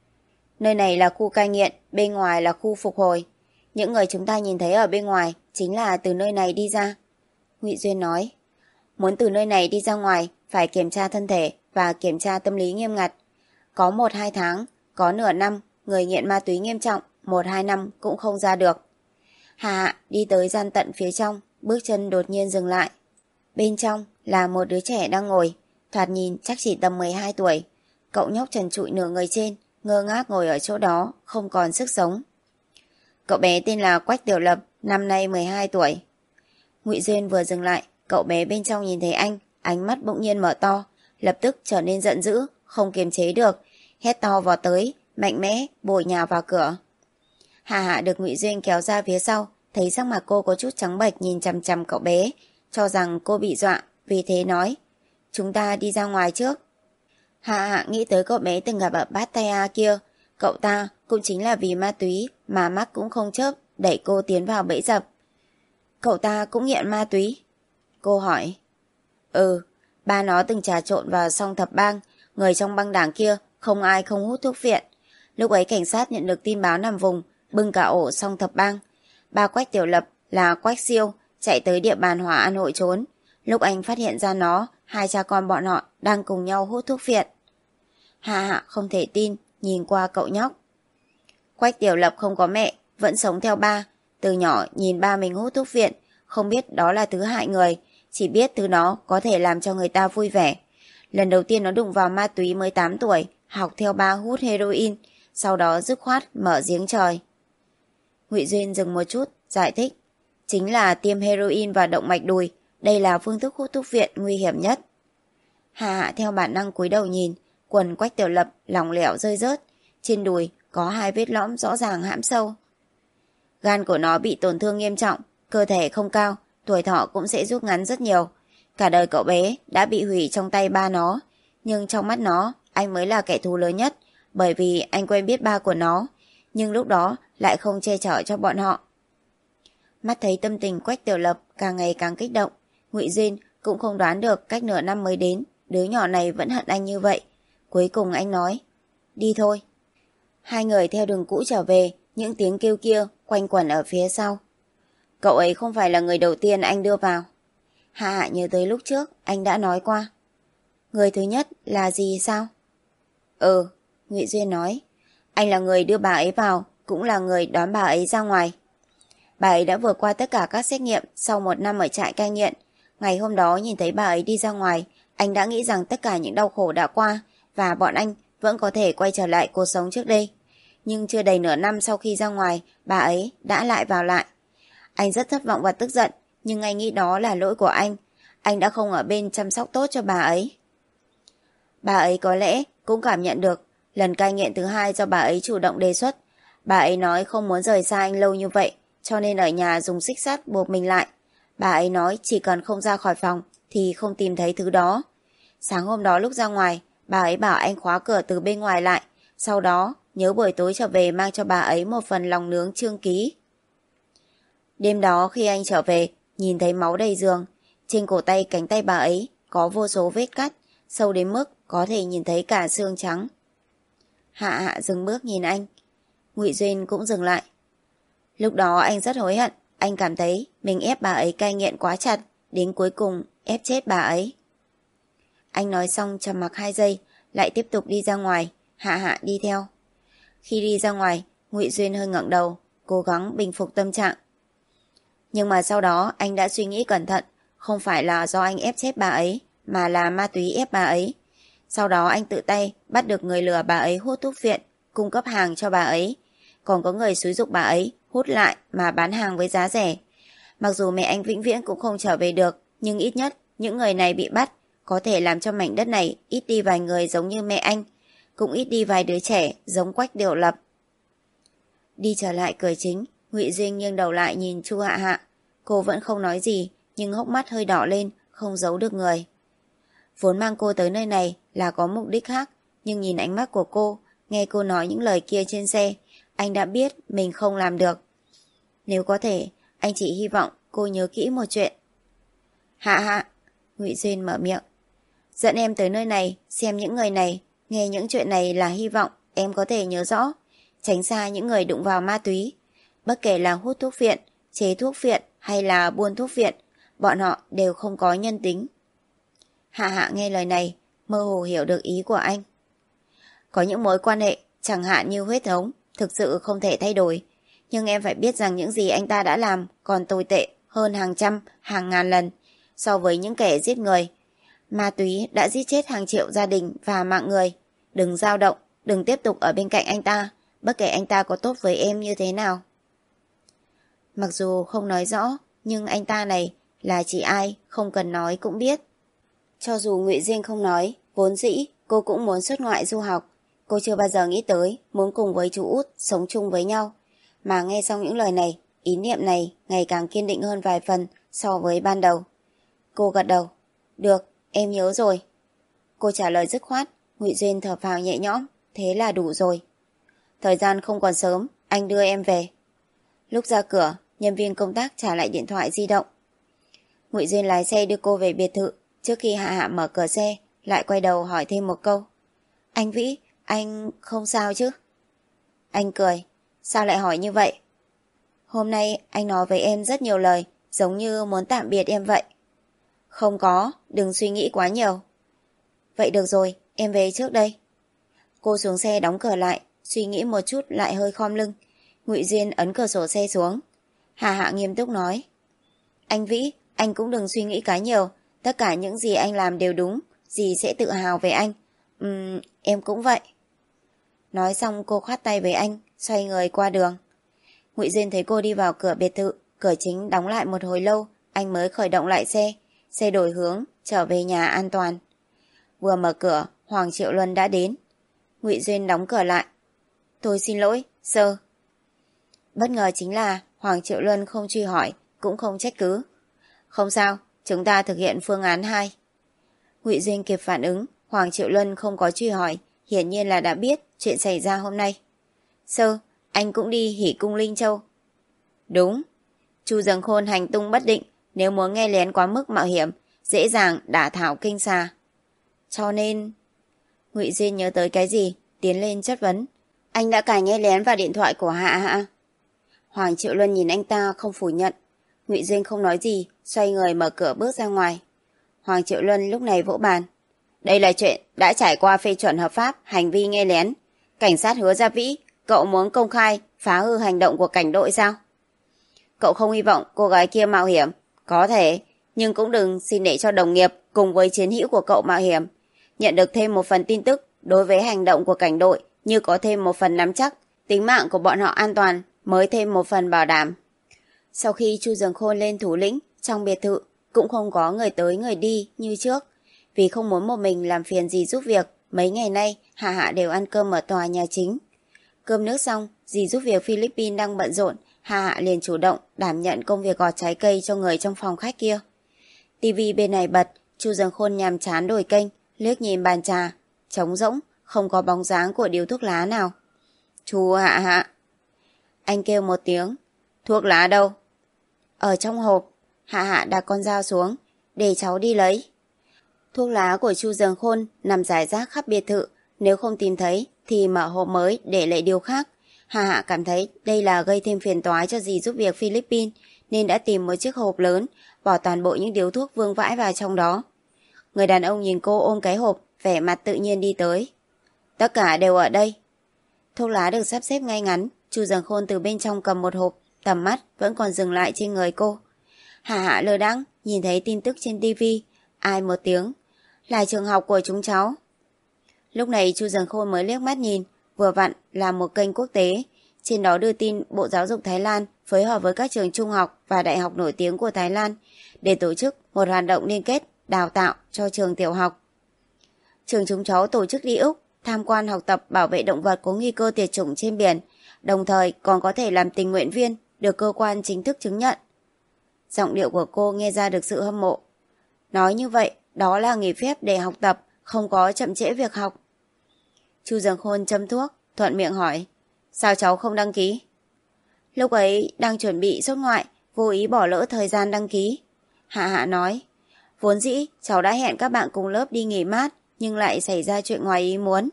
Nơi này là khu cai nghiện, bên ngoài là khu phục hồi. Những người chúng ta nhìn thấy ở bên ngoài chính là từ nơi này đi ra. Ngụy Duyên nói, muốn từ nơi này đi ra ngoài phải kiểm tra thân thể và kiểm tra tâm lý nghiêm ngặt. Có một hai tháng, có nửa năm, người nghiện ma túy nghiêm trọng, một hai năm cũng không ra được. Hạ Hạ đi tới gian tận phía trong, bước chân đột nhiên dừng lại. Bên trong là một đứa trẻ đang ngồi, thoạt nhìn chắc chỉ tầm mười hai tuổi. Cậu nhóc trần trụi nửa người trên, ngơ ngác ngồi ở chỗ đó, không còn sức sống. Cậu bé tên là Quách Tiểu Lập, năm nay mười hai tuổi. Ngụy Duyên vừa dừng lại, cậu bé bên trong nhìn thấy anh, ánh mắt bỗng nhiên mở to, lập tức trở nên giận dữ, không kiềm chế được, hét to vào tới, mạnh mẽ bổ nhào vào cửa. Hạ Hạ được Ngụy Duyên kéo ra phía sau, thấy sắc mặt cô có chút trắng bệch nhìn chằm chằm cậu bé, cho rằng cô bị dọa, vì thế nói, chúng ta đi ra ngoài trước. Hạ Hạ nghĩ tới cậu bé từng gặp ở Pattaya kia, cậu ta cũng chính là vì ma túy mà mắt cũng không chớp đẩy cô tiến vào bẫy dập. Cậu ta cũng nghiện ma túy? Cô hỏi. Ừ, ba nó từng trà trộn vào Song Thập Bang, người trong băng đảng kia không ai không hút thuốc viện. Lúc ấy cảnh sát nhận được tin báo nằm vùng, bưng cả ổ Song Thập Bang. Ba Quách Tiểu Lập là Quách Siêu chạy tới địa bàn Hòa An hội trốn. Lúc anh phát hiện ra nó, hai cha con bọn họ đang cùng nhau hút thuốc viện. Hạ Hạ không thể tin, nhìn qua cậu nhóc. Quách Tiểu Lập không có mẹ, vẫn sống theo ba. Từ nhỏ nhìn ba mình hút thuốc viện, không biết đó là thứ hại người, chỉ biết thứ đó có thể làm cho người ta vui vẻ. Lần đầu tiên nó đụng vào ma túy mới tám tuổi, học theo ba hút heroin, sau đó dứt khoát mở giếng trời. Ngụy Duyên dừng một chút, giải thích. Chính là tiêm heroin vào động mạch đùi, đây là phương thức hút thuốc viện nguy hiểm nhất. Hạ Hạ theo bản năng cúi đầu nhìn, quần Quách Tiểu Lập lỏng lẻo rơi rớt, trên đùi có hai vết lõm rõ ràng hãm sâu. Gan của nó bị tổn thương nghiêm trọng, cơ thể không cao, tuổi thọ cũng sẽ rút ngắn rất nhiều. Cả đời cậu bé đã bị hủy trong tay ba nó, nhưng trong mắt nó, anh mới là kẻ thù lớn nhất, bởi vì anh quen biết ba của nó, nhưng lúc đó lại không che chở cho bọn họ. Mắt thấy tâm tình Quách Tiểu Lập càng ngày càng kích động, Ngụy Duyên cũng không đoán được cách nửa năm mới đến, đứa nhỏ này vẫn hận anh như vậy. Cuối cùng anh nói, đi thôi. Hai người theo đường cũ trở về, những tiếng kêu kia quanh quẩn ở phía sau. Cậu ấy không phải là người đầu tiên anh đưa vào. Hạ Hạ nhớ tới lúc trước anh đã nói qua. Người thứ nhất là gì sao? Ừ, Ngụy Duyên nói. Anh là người đưa bà ấy vào, cũng là người đón bà ấy ra ngoài. Bà ấy đã vượt qua tất cả các xét nghiệm sau một năm ở trại cai nghiện. Ngày hôm đó nhìn thấy bà ấy đi ra ngoài, anh đã nghĩ rằng tất cả những đau khổ đã qua và bọn anh vẫn có thể quay trở lại cuộc sống trước đây. Nhưng chưa đầy nửa năm sau khi ra ngoài, bà ấy đã lại vào lại. Anh rất thất vọng và tức giận, nhưng anh nghĩ đó là lỗi của anh. Anh đã không ở bên chăm sóc tốt cho bà ấy. Bà ấy có lẽ cũng cảm nhận được lần cai nghiện thứ hai do bà ấy chủ động đề xuất. Bà ấy nói không muốn rời xa anh lâu như vậy, cho nên ở nhà dùng xích sắt buộc mình lại. Bà ấy nói chỉ cần không ra khỏi phòng thì không tìm thấy thứ đó. Sáng hôm đó lúc ra ngoài, bà ấy bảo anh khóa cửa từ bên ngoài lại. Sau đó nhớ buổi tối trở về mang cho bà ấy một phần lòng nướng trương ký. Đêm đó khi anh trở về, nhìn thấy máu đầy giường. Trên cổ tay cánh tay bà ấy có vô số vết cắt, sâu đến mức có thể nhìn thấy cả xương trắng. Hạ Hạ dừng bước nhìn anh. Ngụy Duyên cũng dừng lại. Lúc đó anh rất hối hận. Anh cảm thấy mình ép bà ấy cai nghiện quá chặt, đến cuối cùng ép chết bà ấy. Anh nói xong trầm mặc hai giây, lại tiếp tục đi ra ngoài. Hạ Hạ đi theo. Khi đi ra ngoài, Ngụy Duyên hơi ngẩng đầu, cố gắng bình phục tâm trạng. Nhưng mà sau đó anh đã suy nghĩ cẩn thận, không phải là do anh ép chết bà ấy, mà là ma túy ép bà ấy. Sau đó anh tự tay bắt được người lừa bà ấy hút thuốc phiện, cung cấp hàng cho bà ấy. Còn có người xúi giục bà ấy hút lại mà bán hàng với giá rẻ. Mặc dù mẹ anh vĩnh viễn cũng không trở về được, nhưng ít nhất những người này bị bắt có thể làm cho mảnh đất này ít đi vài người giống như mẹ anh, cũng ít đi vài đứa trẻ giống Quách Tiểu Lập. Đi trở lại cửa chính, Ngụy Duyên nghiêng đầu lại nhìn Chu Hạ Hạ. Cô vẫn không nói gì, nhưng hốc mắt hơi đỏ lên, không giấu được người. Vốn mang cô tới nơi này là có mục đích khác, nhưng nhìn ánh mắt của cô, nghe cô nói những lời kia trên xe, anh đã biết mình không làm được. Nếu có thể, anh chỉ hy vọng cô nhớ kỹ một chuyện. Hạ Hạ, Ngụy Duyên mở miệng. Dẫn em tới nơi này, xem những người này, nghe những chuyện này là hy vọng em có thể nhớ rõ, tránh xa những người đụng vào ma túy. Bất kể là hút thuốc phiện, chế thuốc phiện hay là buôn thuốc phiện, bọn họ đều không có nhân tính. Hạ Hạ nghe lời này, mơ hồ hiểu được ý của anh. Có những mối quan hệ, chẳng hạn như huyết thống, thực sự không thể thay đổi. Nhưng em phải biết rằng những gì anh ta đã làm còn tồi tệ hơn hàng trăm, hàng ngàn lần so với những kẻ giết người. Ma túy đã giết chết hàng triệu gia đình và mạng người. Đừng dao động, đừng tiếp tục ở bên cạnh anh ta, bất kể anh ta có tốt với em như thế nào. Mặc dù không nói rõ, nhưng anh ta này là chỉ ai, không cần nói cũng biết. Cho dù Ngụy Duyên không nói, vốn dĩ cô cũng muốn xuất ngoại du học. Cô chưa bao giờ nghĩ tới muốn cùng với chú út sống chung với nhau. Mà nghe xong những lời này, ý niệm này ngày càng kiên định hơn vài phần so với ban đầu. Cô gật đầu. Được, em nhớ rồi. Cô trả lời dứt khoát. Ngụy Duyên thở phào nhẹ nhõm. Thế là đủ rồi. Thời gian không còn sớm, anh đưa em về. Lúc ra cửa, nhân viên công tác trả lại điện thoại di động. Ngụy Duyên lái xe đưa cô về biệt thự. Trước khi Hạ Hạ mở cửa xe, lại quay đầu hỏi thêm một câu. Anh Vĩ, anh không sao chứ? Anh cười. Sao lại hỏi như vậy? Hôm nay anh nói với em rất nhiều lời, giống như muốn tạm biệt em vậy. Không có, đừng suy nghĩ quá nhiều. Vậy được rồi, em về trước đây. Cô xuống xe đóng cửa lại, suy nghĩ một chút lại hơi khom lưng. Ngụy Duyên ấn cửa sổ xe xuống. Hà Hạ nghiêm túc nói. Anh Vĩ, anh cũng đừng suy nghĩ quá nhiều. Tất cả những gì anh làm đều đúng, dì sẽ tự hào về anh. Ừm, em cũng vậy. Nói xong cô khoát tay với anh, xoay người qua đường. Ngụy Duyên thấy cô đi vào cửa biệt thự, cửa chính đóng lại một hồi lâu, anh mới khởi động lại xe. Xe đổi hướng, trở về nhà an toàn. Vừa mở cửa, Hoàng Triệu Luân đã đến. Ngụy Duyên đóng cửa lại. Tôi xin lỗi, sơ. Bất ngờ chính là Hoàng Triệu Luân không truy hỏi, cũng không trách cứ. Không sao, chúng ta thực hiện phương án hai. Ngụy Duyên kịp phản ứng, Hoàng Triệu Luân không có truy hỏi, hiển nhiên là đã biết chuyện xảy ra hôm nay. Sơ, anh cũng đi Hỉ Cung Linh Châu. Đúng. Chu Dâng Khôn hành tung bất định, nếu muốn nghe lén quá mức mạo hiểm, dễ dàng đả thảo kinh xà. Cho nên... Ngụy Diên nhớ tới cái gì, tiến lên chất vấn. Anh đã cài nghe lén vào điện thoại của Hạ Hạ. Hoàng Triệu Luân nhìn anh ta không phủ nhận. Ngụy Diên không nói gì, xoay người mở cửa bước ra ngoài. Hoàng Triệu Luân lúc này vỗ bàn. Đây là chuyện đã trải qua phê chuẩn hợp pháp hành vi nghe lén. Cảnh sát Hứa Gia Vĩ, cậu muốn công khai phá hư hành động của cảnh đội sao? Cậu không hy vọng cô gái kia mạo hiểm. Có thể, nhưng cũng đừng xin để cho đồng nghiệp cùng với chiến hữu của cậu mạo hiểm. Nhận được thêm một phần tin tức đối với hành động của cảnh đội, như có thêm một phần nắm chắc, tính mạng của bọn họ an toàn mới thêm một phần bảo đảm. Sau khi Chu Dâng Khôn lên thủ lĩnh, trong biệt thự cũng không có người tới người đi như trước. Vì không muốn một mình làm phiền dì giúp việc, mấy ngày nay Hạ Hạ đều ăn cơm ở tòa nhà chính. Cơm nước xong, dì giúp việc Philippines đang bận rộn, Hạ Hạ liền chủ động đảm nhận công việc gọt trái cây cho người trong phòng khách kia. Tivi bên này bật, Chu Dâng Khôn nhàm chán đổi kênh, liếc nhìn bàn trà, trống rỗng, không có bóng dáng của điếu thuốc lá nào. Chu Hạ Hạ. Anh kêu một tiếng. Thuốc lá đâu? Ở trong hộp. Hạ Hạ đặt con dao xuống, để cháu đi lấy. Thuốc lá của Chu Dâng Khôn nằm rải rác khắp biệt thự, nếu không tìm thấy thì mở hộp mới để lại điều khác. Hạ Hạ cảm thấy đây là gây thêm phiền toái cho dì giúp việc Philippines, nên đã tìm một chiếc hộp lớn, bỏ toàn bộ những điếu thuốc vương vãi vào trong đó. Người đàn ông nhìn cô ôm cái hộp, vẻ mặt tự nhiên đi tới. Tất cả đều ở đây. Thuốc lá được sắp xếp ngay ngắn, Chu Dâng Khôn từ bên trong cầm một hộp, tầm mắt vẫn còn dừng lại trên người cô. Hạ Hạ lơ đãng nhìn thấy tin tức trên tivi, ai một tiếng, là trường học của chúng cháu. Lúc này Chu Dâng Khôn mới liếc mắt nhìn, vừa vặn là một kênh quốc tế, trên đó đưa tin Bộ Giáo dục Thái Lan phối hợp với các trường trung học và đại học nổi tiếng của Thái Lan để tổ chức một hoạt động liên kết đào tạo cho trường tiểu học. Trường chúng cháu tổ chức đi Úc tham quan học tập bảo vệ động vật có nguy cơ tuyệt chủng trên biển, đồng thời còn có thể làm tình nguyện viên, được cơ quan chính thức chứng nhận. Giọng điệu của cô nghe ra được sự hâm mộ. Nói như vậy, đó là nghỉ phép để học tập, không có chậm trễ việc học. Chu Dâng Khôn châm thuốc, thuận miệng hỏi, sao cháu không đăng ký? Lúc ấy đang chuẩn bị xuất ngoại, vô ý bỏ lỡ thời gian đăng ký. Hạ Hạ nói, vốn dĩ cháu đã hẹn các bạn cùng lớp đi nghỉ mát, nhưng lại xảy ra chuyện ngoài ý muốn.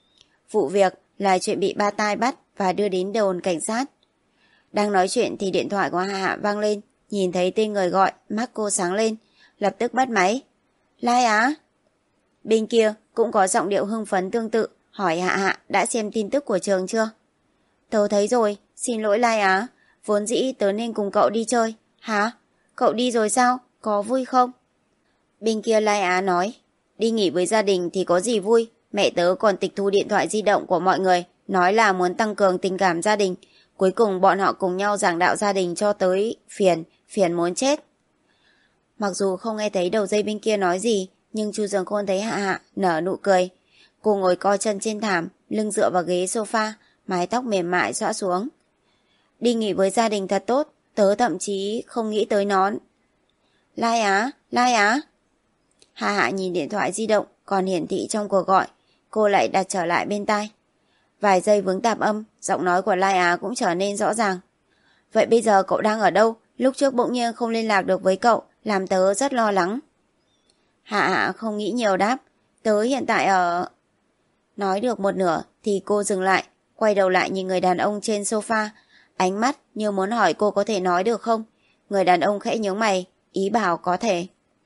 Vụ việc là chuyện bị ba tai bắt và đưa đến đồn cảnh sát. Đang nói chuyện thì điện thoại của Hạ Hạ vang lên, nhìn thấy tên người gọi, mắt cô sáng lên, lập tức bắt máy. Lai Á. Bên kia cũng có giọng điệu hưng phấn tương tự, hỏi Hạ Hạ đã xem tin tức của trường chưa? Tớ thấy rồi, xin lỗi Lai Á, vốn dĩ tớ nên cùng cậu đi chơi. Hả? Cậu đi rồi sao? Có vui không? Bên kia Lai Á nói, đi nghỉ với gia đình thì có gì vui, mẹ tớ còn tịch thu điện thoại di động của mọi người, nói là muốn tăng cường tình cảm gia đình. Cuối cùng bọn họ cùng nhau giảng đạo gia đình cho tới phiền, phiền muốn chết. Mặc dù không nghe thấy đầu dây bên kia nói gì, nhưng Chu Dâng Khôn thấy Hạ Hạ nở nụ cười. Cô ngồi co chân trên thảm, lưng dựa vào ghế sofa, mái tóc mềm mại xõa xuống. Đi nghỉ với gia đình thật tốt, tớ thậm chí không nghĩ tới nón. Lai Á, Lai Á. Hạ Hạ nhìn điện thoại di động còn hiển thị trong cuộc gọi, cô lại đặt trở lại bên tai. Vài giây vướng tạp âm, giọng nói của Lai Á cũng trở nên rõ ràng. Vậy bây giờ cậu đang ở đâu? Lúc trước bỗng nhiên không liên lạc được với cậu, làm tớ rất lo lắng. Hạ Hạ không nghĩ nhiều đáp, tớ hiện tại ở... Nói được một nửa thì cô dừng lại, quay đầu lại nhìn người đàn ông trên sofa, ánh mắt như muốn hỏi cô có thể nói được không. Người đàn ông khẽ nhướng mày, ý bảo có thể.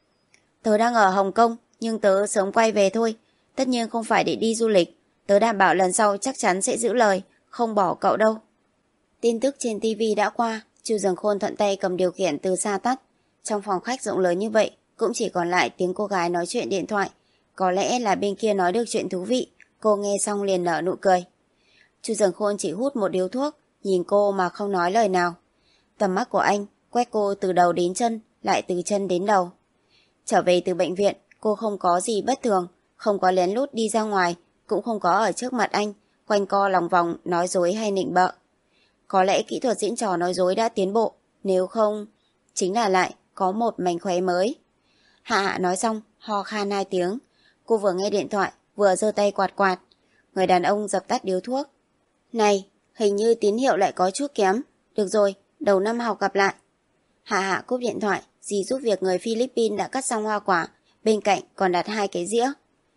Tớ đang ở Hồng Kông, nhưng tớ sớm quay về thôi, tất nhiên không phải để đi du lịch. Tớ đảm bảo lần sau chắc chắn sẽ giữ lời, không bỏ cậu đâu. Tin tức trên tivi đã qua, Chu Dâng Khôn thuận tay cầm điều khiển từ xa tắt. Trong phòng khách rộng lớn như vậy, cũng chỉ còn lại tiếng cô gái nói chuyện điện thoại. Có lẽ là bên kia nói được chuyện thú vị, cô nghe xong liền nở nụ cười. Chu Dâng Khôn chỉ hút một điếu thuốc, nhìn cô mà không nói lời nào. Tầm mắt của anh quét cô từ đầu đến chân, lại từ chân đến đầu. Trở về từ bệnh viện, cô không có gì bất thường, không có lén lút đi ra ngoài, cũng không có ở trước mặt anh, quanh co lòng vòng, nói dối hay nịnh bợ. Có lẽ kỹ thuật diễn trò nói dối đã tiến bộ, nếu không, chính là lại có một mánh khóe mới. Hạ Hạ nói xong, ho khan hai tiếng. Cô vừa nghe điện thoại, vừa giơ tay quạt quạt. Người đàn ông dập tắt điếu thuốc. Này, hình như tín hiệu lại có chút kém. Được rồi, đầu năm học gặp lại. Hạ Hạ cúp điện thoại, dì giúp việc người Philippines đã cắt xong hoa quả, bên cạnh còn đặt hai cái dĩa.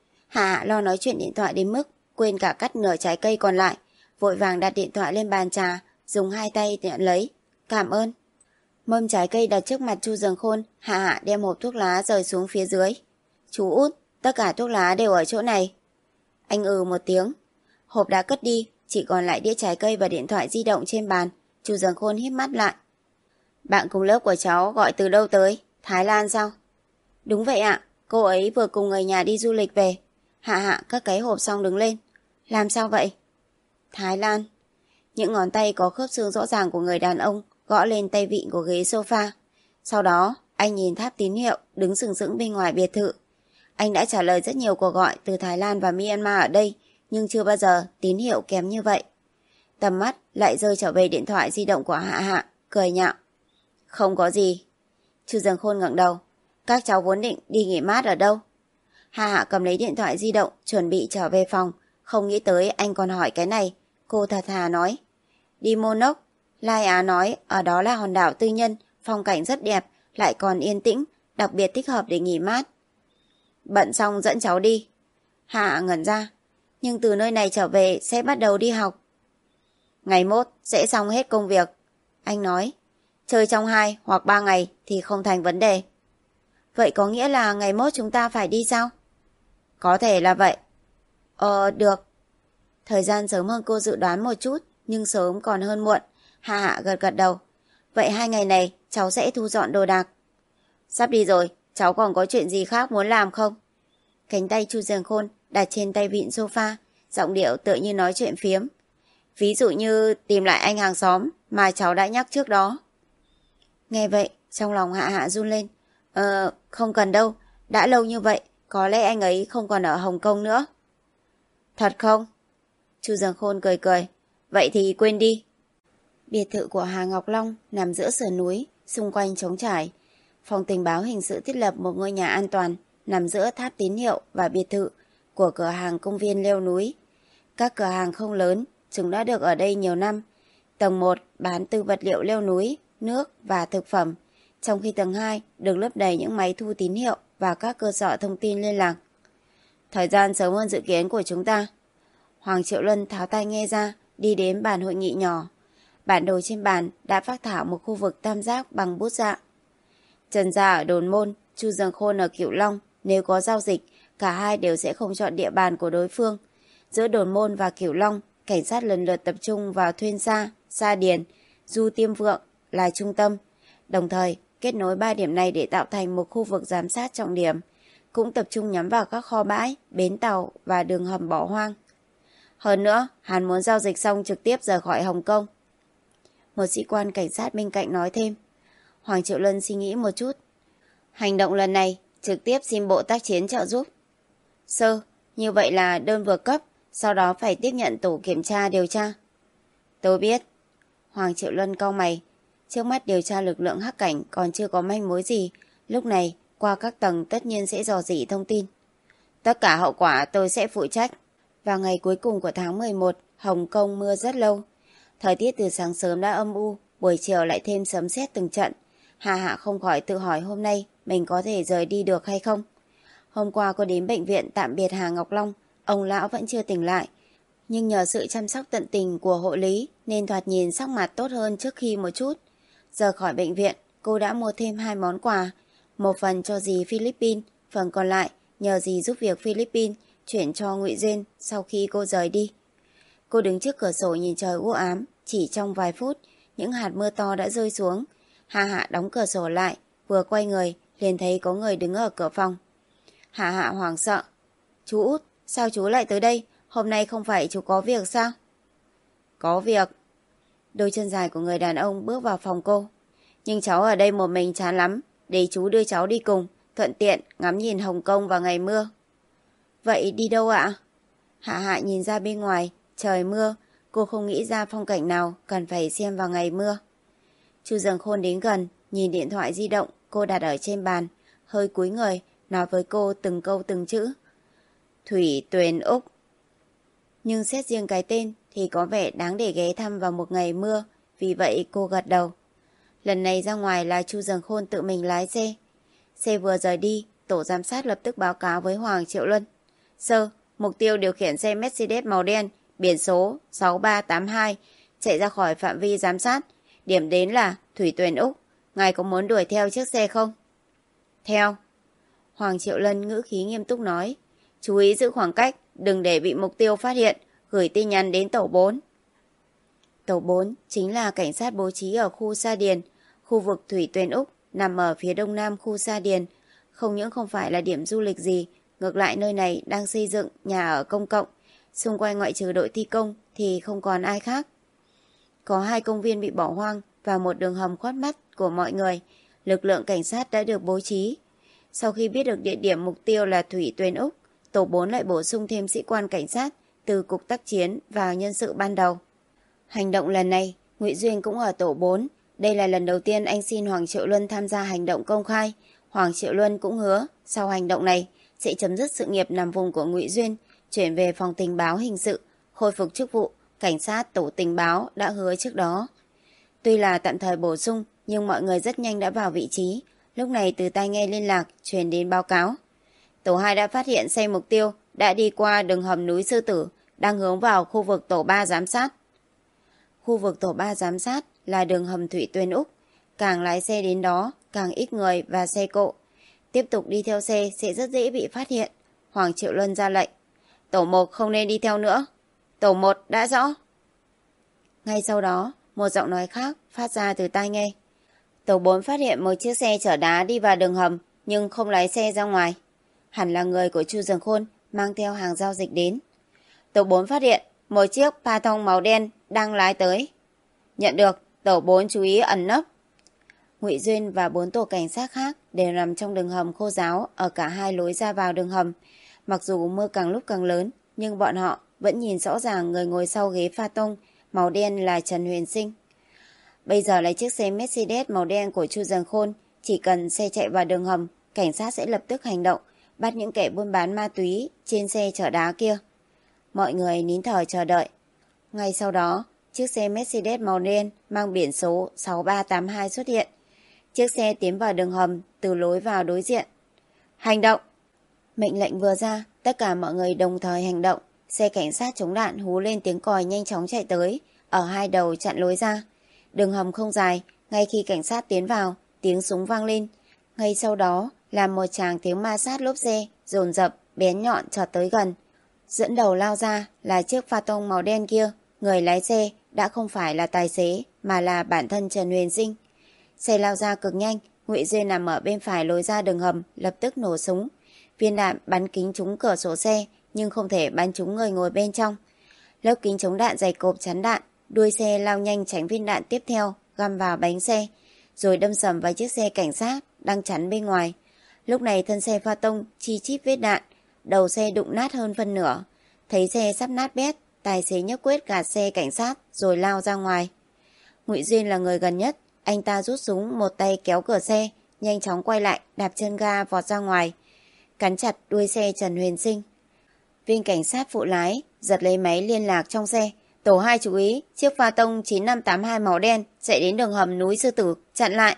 Hạ Hạ lo nói chuyện điện thoại đến mức quên cả cắt nửa trái cây còn lại, vội vàng đặt điện thoại lên bàn trà, dùng hai tay nhận lấy. Cảm ơn. Mâm trái cây đặt trước mặt Chu Dường Khôn, Hạ Hạ đem hộp thuốc lá rời xuống phía dưới. Chú Út, tất cả thuốc lá đều ở chỗ này. Anh ừ một tiếng. Hộp đã cất đi, chỉ còn lại đĩa trái cây và điện thoại di động trên bàn. Chu Dường Khôn híp mắt lại. Bạn cùng lớp của cháu gọi từ đâu tới? Thái Lan sao? Đúng vậy ạ, cô ấy vừa cùng người nhà đi du lịch về. Hạ Hạ cất cái hộp xong đứng lên. Làm sao vậy? Thái Lan. Những ngón tay có khớp xương rõ ràng của người đàn ông gõ lên tay vịn của ghế sofa. Sau đó, anh nhìn tháp tín hiệu đứng sừng sững bên ngoài biệt thự. Anh đã trả lời rất nhiều cuộc gọi từ Thái Lan và Myanmar ở đây, nhưng chưa bao giờ tín hiệu kém như vậy. Tầm mắt lại rơi trở về điện thoại di động của Hạ Hạ, cười nhạo. Không có gì. Chu Dường Khôn ngẩng đầu. Các cháu vốn định đi nghỉ mát ở đâu? Hạ Hạ cầm lấy điện thoại di động, chuẩn bị trở về phòng. Không nghĩ tới anh còn hỏi cái này. Cô thật thà nói. Đi Monok. Lai Á nói ở đó là hòn đảo tư nhân, phong cảnh rất đẹp, lại còn yên tĩnh, đặc biệt thích hợp để nghỉ mát. Bận xong dẫn cháu đi. Hạ Hạ ngẩn ra. Nhưng từ nơi này trở về sẽ bắt đầu đi học. Ngày mốt sẽ xong hết công việc. Anh nói. Chơi trong hai hoặc ba ngày thì không thành vấn đề. Vậy có nghĩa là ngày mốt chúng ta phải đi sao? Có thể là vậy. Ờ, được. Thời gian sớm hơn cô dự đoán một chút, nhưng sớm còn hơn muộn. Hạ Hạ gật gật đầu. Vậy hai ngày này cháu sẽ thu dọn đồ đạc. Sắp đi rồi, cháu còn có chuyện gì khác muốn làm không? Cánh tay Chu Dường Khôn đặt trên tay vịn sofa, giọng điệu tựa như nói chuyện phiếm. Ví dụ như tìm lại anh hàng xóm mà cháu đã nhắc trước đó. Nghe vậy, trong lòng Hạ Hạ run lên. Ờ, không cần đâu, đã lâu như vậy, có lẽ anh ấy không còn ở Hồng Kông nữa. Thật không? Chu Dường Khôn cười cười. Vậy thì quên đi. Biệt thự của Hà Ngọc Long nằm giữa sườn núi, xung quanh trống trải. Phòng tình báo hình sự thiết lập một ngôi nhà an toàn, nằm giữa tháp tín hiệu và biệt thự của cửa hàng công viên leo núi. Các cửa hàng không lớn, chúng đã được ở đây nhiều năm. Tầng một bán từ vật liệu leo núi, nước và thực phẩm, trong khi tầng hai được lấp đầy những máy thu tín hiệu và các cơ sở thông tin liên lạc. Thời gian sớm hơn dự kiến của chúng ta. Hoàng Triệu Luân tháo tai nghe ra, đi đến bàn hội nghị nhỏ. Bản đồ trên bàn đã phác thảo một khu vực tam giác bằng bút dạ. Trần Gia ở Đồn Môn, Chu Dường Khôn ở Cửu Long. Nếu có giao dịch, cả hai đều sẽ không chọn địa bàn của đối phương. Giữa Đồn Môn và Cửu Long, cảnh sát lần lượt tập trung vào Thuyên Sa, Sa Điền, Du Tiêm Vượng là trung tâm. Đồng thời, kết nối ba điểm này để tạo thành một khu vực giám sát trọng điểm, cũng tập trung nhắm vào các kho bãi, bến tàu và đường hầm bỏ hoang. Hơn nữa, hắn muốn giao dịch xong trực tiếp rời khỏi Hồng Kông. Một sĩ quan cảnh sát bên cạnh nói thêm. Hoàng Triệu Luân suy nghĩ một chút. Hành động lần này trực tiếp xin bộ tác chiến trợ giúp. Sơ, như vậy là đơn vừa cấp, sau đó phải tiếp nhận tổ kiểm tra điều tra. Tôi biết. Hoàng Triệu Luân cau mày. Trước mắt điều tra lực lượng hắc cảnh còn chưa có manh mối gì. Lúc này, qua các tầng tất nhiên sẽ dò dỉ thông tin. Tất cả hậu quả tôi sẽ phụ trách. Vào ngày cuối cùng của tháng mười một, Hồng Kông mưa rất lâu. Thời tiết từ sáng sớm đã âm u, buổi chiều lại thêm sấm sét từng trận. Hạ Hạ không khỏi tự hỏi hôm nay mình có thể rời đi được hay không. Hôm qua cô đến bệnh viện tạm biệt Hà Ngọc Long, ông lão vẫn chưa tỉnh lại. Nhưng nhờ sự chăm sóc tận tình của hộ lý nên thoạt nhìn sắc mặt tốt hơn trước khi một chút. Giờ khỏi bệnh viện, cô đã mua thêm hai món quà. Một phần cho dì Philippines, phần còn lại nhờ dì giúp việc Philippines chuyển cho Ngụy Dên sau khi cô rời đi. Cô đứng trước cửa sổ nhìn trời u ám, chỉ trong vài phút, những hạt mưa to đã rơi xuống. Hạ Hạ đóng cửa sổ lại, vừa quay người, liền thấy có người đứng ở cửa phòng. Hạ Hạ hoảng sợ. Chú Út, sao chú lại tới đây? Hôm nay không phải chú có việc sao? Có việc. Đôi chân dài của người đàn ông bước vào phòng cô. Nhưng cháu ở đây một mình chán lắm, để chú đưa cháu đi cùng, thuận tiện ngắm nhìn Hồng Kông vào ngày mưa. Vậy đi đâu ạ? Hạ Hạ nhìn ra bên ngoài, trời mưa, cô không nghĩ ra phong cảnh nào cần phải xem vào ngày mưa. Chu Dường Khôn đến gần, nhìn điện thoại di động cô đặt ở trên bàn, hơi cúi người, nói với cô từng câu từng chữ. Thủy Tuyền Úc. Nhưng xét riêng cái tên thì có vẻ đáng để ghé thăm vào một ngày mưa, vì vậy cô gật đầu. Lần này ra ngoài là Chu Dần Khôn tự mình lái xe. Xe vừa rời đi, tổ giám sát lập tức báo cáo với Hoàng Triệu Luân. Sơ, mục tiêu điều khiển xe Mercedes màu đen, biển số sáu ba tám hai, chạy ra khỏi phạm vi giám sát. Điểm đến là Thủy Tuyền Úc. Ngài có muốn đuổi theo chiếc xe không? Theo. Hoàng Triệu Lân ngữ khí nghiêm túc nói. Chú ý giữ khoảng cách, đừng để bị mục tiêu phát hiện. Gửi tin nhắn đến tổ bốn. Tổ bốn chính là cảnh sát bố trí ở khu Sa Điền. Khu vực Thủy Tuyền Úc nằm ở phía đông nam khu Sa Điền. Không những không phải là điểm du lịch gì, ngược lại nơi này đang xây dựng nhà ở công cộng. Xung quanh ngoại trừ đội thi công thì không còn ai khác. Có hai công viên bị bỏ hoang và một đường hầm khuất mắt của mọi người. Lực lượng cảnh sát đã được bố trí. Sau khi biết được địa điểm mục tiêu là Thủy Tuyền Úc, tổ bốn lại bổ sung thêm sĩ quan cảnh sát từ cục tác chiến vào nhân sự ban đầu. Hành động lần này, Ngụy Duyên cũng ở tổ bốn. Đây là lần đầu tiên anh xin Hoàng Triệu Luân tham gia hành động công khai. Hoàng Triệu Luân cũng hứa sau hành động này sẽ chấm dứt sự nghiệp nằm vùng của Ngụy Duyên, chuyển về phòng tình báo hình sự, khôi phục chức vụ cảnh sát tổ tình báo đã hứa trước đó. Tuy là tạm thời bổ sung, nhưng mọi người rất nhanh đã vào vị trí. Lúc này từ tai nghe liên lạc truyền đến báo cáo. Tổ hai đã phát hiện xe mục tiêu đã đi qua đường hầm núi Sư Tử, đang hướng vào khu vực tổ ba giám sát. Khu vực tổ ba giám sát là đường hầm Thủy Tuyền Úc. Càng lái xe đến đó, càng ít người và xe cộ. Tiếp tục đi theo xe sẽ rất dễ bị phát hiện. Hoàng Triệu Luân ra lệnh. Tổ một không nên đi theo nữa. Tổ một đã rõ. Ngay sau đó, một giọng nói khác phát ra từ tai nghe. Tổ bốn phát hiện một chiếc xe chở đá đi vào đường hầm, nhưng không lái xe ra ngoài. Hẳn là người của Chu Dần Khôn mang theo hàng giao dịch đến. Tổ bốn phát hiện một chiếc Pathon màu đen đang lái tới. Nhận được, tổ bốn chú ý ẩn nấp. Ngụy Duyên và bốn tổ cảnh sát khác đều nằm trong đường hầm khô ráo ở cả hai lối ra vào đường hầm. Mặc dù mưa càng lúc càng lớn, nhưng bọn họ vẫn nhìn rõ ràng người ngồi sau ghế pha tông màu đen là Trần Huyền Sinh. Bây giờ là chiếc xe Mercedes màu đen của Chu Dần Khôn. Chỉ cần xe chạy vào đường hầm, cảnh sát sẽ lập tức hành động, bắt những kẻ buôn bán ma túy trên xe chở đá kia. Mọi người nín thở chờ đợi. Ngay sau đó, chiếc xe Mercedes màu đen mang biển số sáu ba tám hai xuất hiện. Chiếc xe tiến vào đường hầm từ lối vào đối diện. Hành động! Mệnh lệnh vừa ra, tất cả mọi người đồng thời hành động. Xe cảnh sát chống đạn hú lên tiếng còi nhanh chóng chạy tới, ở hai đầu chặn lối ra. Đường hầm không dài, ngay khi cảnh sát tiến vào, tiếng súng vang lên. Ngay sau đó là một tràng tiếng ma sát lốp xe, dồn dập, bén nhọn chợt tới gần. Dẫn đầu lao ra là chiếc pha tông màu đen kia. Người lái xe đã không phải là tài xế, mà là bản thân Trần Huyền Sinh. Xe lao ra cực nhanh, Ngụy Duyên nằm ở bên phải lối ra đường hầm, lập tức nổ súng. Viên đạn bắn kính trúng cửa sổ xe, nhưng không thể bắn trúng người ngồi bên trong. Lớp kính chống đạn dày cộp chắn đạn, đuôi xe lao nhanh tránh viên đạn tiếp theo, găm vào bánh xe, rồi đâm sầm vào chiếc xe cảnh sát đang chắn bên ngoài. Lúc này thân xe pha tông chi chít vết đạn, đầu xe đụng nát hơn phân nửa. Thấy xe sắp nát bét, tài xế nhấc quyết gạt xe cảnh sát rồi lao ra ngoài. Ngụy Duyên là người gần nhất, anh ta rút súng, một tay kéo cửa xe, nhanh chóng quay lại, đạp chân ga vọt ra ngoài, cắn chặt đuôi xe Trần Huyền Sinh. Viên cảnh sát phụ lái giật lấy máy liên lạc trong xe. Tổ hai chú ý, chiếc pha tông chín năm tám hai màu đen chạy đến đường hầm núi Sư Tử, chặn lại.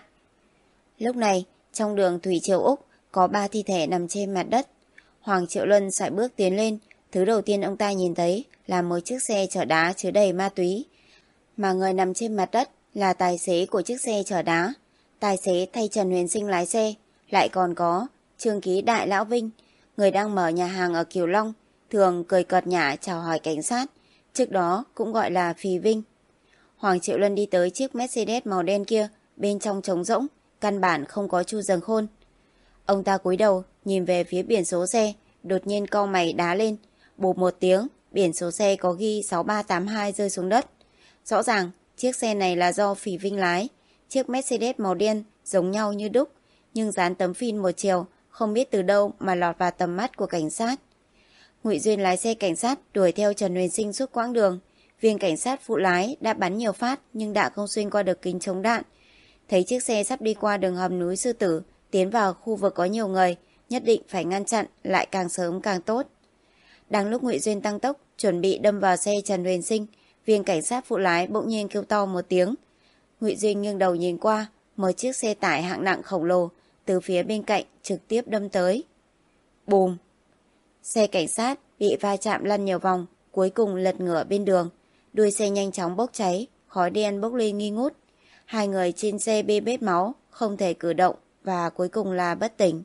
Lúc này, trong đường Thủy Triều Úc có ba thi thể nằm trên mặt đất. Hoàng Triệu Luân sải bước tiến lên. Thứ đầu tiên ông ta nhìn thấy là một chiếc xe chở đá chứa đầy ma túy, mà người nằm trên mặt đất là tài xế của chiếc xe chở đá. Tài xế thay Trần Huyền Sinh lái xe. Lại còn có Trương Ký Đại Lão Vinh, người đang mở nhà hàng ở Kiều Long, thường cười cợt nhả chào hỏi cảnh sát, trước đó cũng gọi là Phì Vinh. Hoàng Triệu Luân đi tới chiếc Mercedes màu đen kia, bên trong trống rỗng, căn bản không có Chu Dần Khôn. Ông ta cúi đầu nhìn về phía biển số xe, đột nhiên cau mày đá lên. Bụp một tiếng, biển số xe có ghi sáu ba tám hai rơi xuống đất. Rõ ràng chiếc xe này là do Phì Vinh lái. Chiếc Mercedes màu đen giống nhau như đúc, nhưng dán tấm phim một chiều, không biết từ đâu mà lọt vào tầm mắt của cảnh sát. Ngụy Duyên lái xe cảnh sát đuổi theo Trần Huyền Sinh suốt quãng đường. Viên cảnh sát phụ lái đã bắn nhiều phát nhưng đã không xuyên qua được kính chống đạn. Thấy chiếc xe sắp đi qua đường hầm núi Sư Tử, tiến vào khu vực có nhiều người, nhất định phải ngăn chặn, lại càng sớm càng tốt. Đang lúc Ngụy Duyên tăng tốc chuẩn bị đâm vào xe Trần Huyền Sinh, viên cảnh sát phụ lái bỗng nhiên kêu to một tiếng. Ngụy Duyên nghiêng đầu nhìn qua, một chiếc xe tải hạng nặng khổng lồ từ phía bên cạnh trực tiếp đâm tới. Bùm! Xe cảnh sát bị va chạm lăn nhiều vòng, cuối cùng lật ngửa bên đường. Đuôi xe nhanh chóng bốc cháy, khói đen bốc lên nghi ngút. Hai người trên xe bê bết máu, không thể cử động và cuối cùng là bất tỉnh.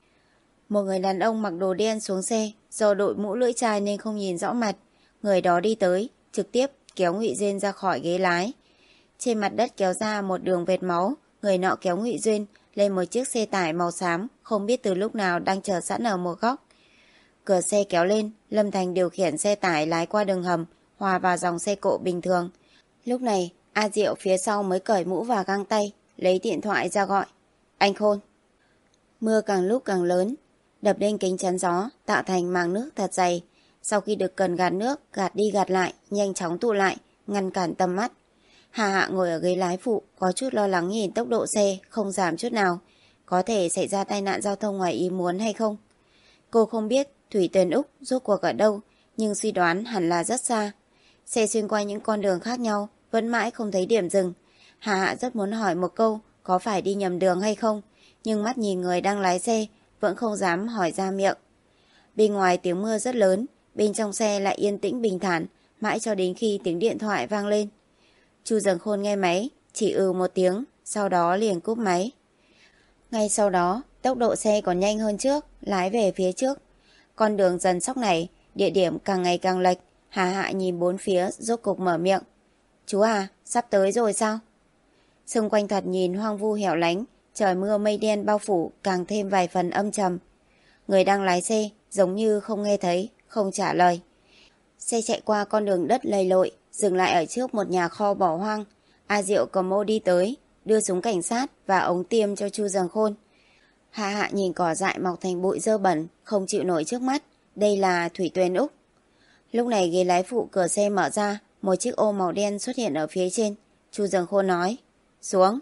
Một người đàn ông mặc đồ đen xuống xe, do đội mũ lưỡi chai nên không nhìn rõ mặt. Người đó đi tới, trực tiếp kéo Ngụy Duyên ra khỏi ghế lái. Trên mặt đất kéo ra một đường vệt máu, người nọ kéo Ngụy Duyên lên một chiếc xe tải màu xám, không biết từ lúc nào đang chờ sẵn ở một góc. Cửa xe kéo lên, Lâm Thành điều khiển xe tải lái qua đường hầm, hòa vào dòng xe cộ bình thường. Lúc này, A Diệu phía sau mới cởi mũ và găng tay, lấy điện thoại ra gọi. Anh Khôn. Mưa càng lúc càng lớn, đập lên kính chắn gió, tạo thành màng nước thật dày. Sau khi được cần gạt nước, gạt đi gạt lại, nhanh chóng tụ lại, ngăn cản tầm mắt. Hà Hạ ngồi ở ghế lái phụ, có chút lo lắng nhìn tốc độ xe, không giảm chút nào. Có thể xảy ra tai nạn giao thông ngoài ý muốn hay không? Cô không biết Thủy Tuyền Úc rốt cuộc ở đâu, nhưng suy đoán hẳn là rất xa. Xe xuyên qua những con đường khác nhau, vẫn mãi không thấy điểm dừng. Hà Hạ rất muốn hỏi một câu có phải đi nhầm đường hay không, nhưng mắt nhìn người đang lái xe, vẫn không dám hỏi ra miệng. Bên ngoài tiếng mưa rất lớn, bên trong xe lại yên tĩnh bình thản, mãi cho đến khi tiếng điện thoại vang lên. Chu Dần Khôn nghe máy, chỉ ừ một tiếng, sau đó liền cúp máy. Ngay sau đó, tốc độ xe còn nhanh hơn trước, lái về phía trước. Con đường dần sóc này, địa điểm càng ngày càng lệch. Hà Hạ nhìn bốn phía, rốt cục mở miệng. Chú à, sắp tới rồi sao? Xung quanh thoạt nhìn hoang vu hẻo lánh, trời mưa mây đen bao phủ càng thêm vài phần âm trầm. Người đang lái xe giống như không nghe thấy, không trả lời. Xe chạy qua con đường đất lầy lội, dừng lại ở trước một nhà kho bỏ hoang. A Diệu cầm ô đi tới, đưa súng cảnh sát và ống tiêm cho Chu Dần Khôn. Hạ Hạ nhìn cỏ dại mọc thành bụi dơ bẩn, không chịu nổi trước mắt. Đây là Thủy Tuyền Úc. Lúc này ghế lái phụ cửa xe mở ra, một chiếc ô màu đen xuất hiện ở phía trên. Chu Dần Khôn nói, xuống.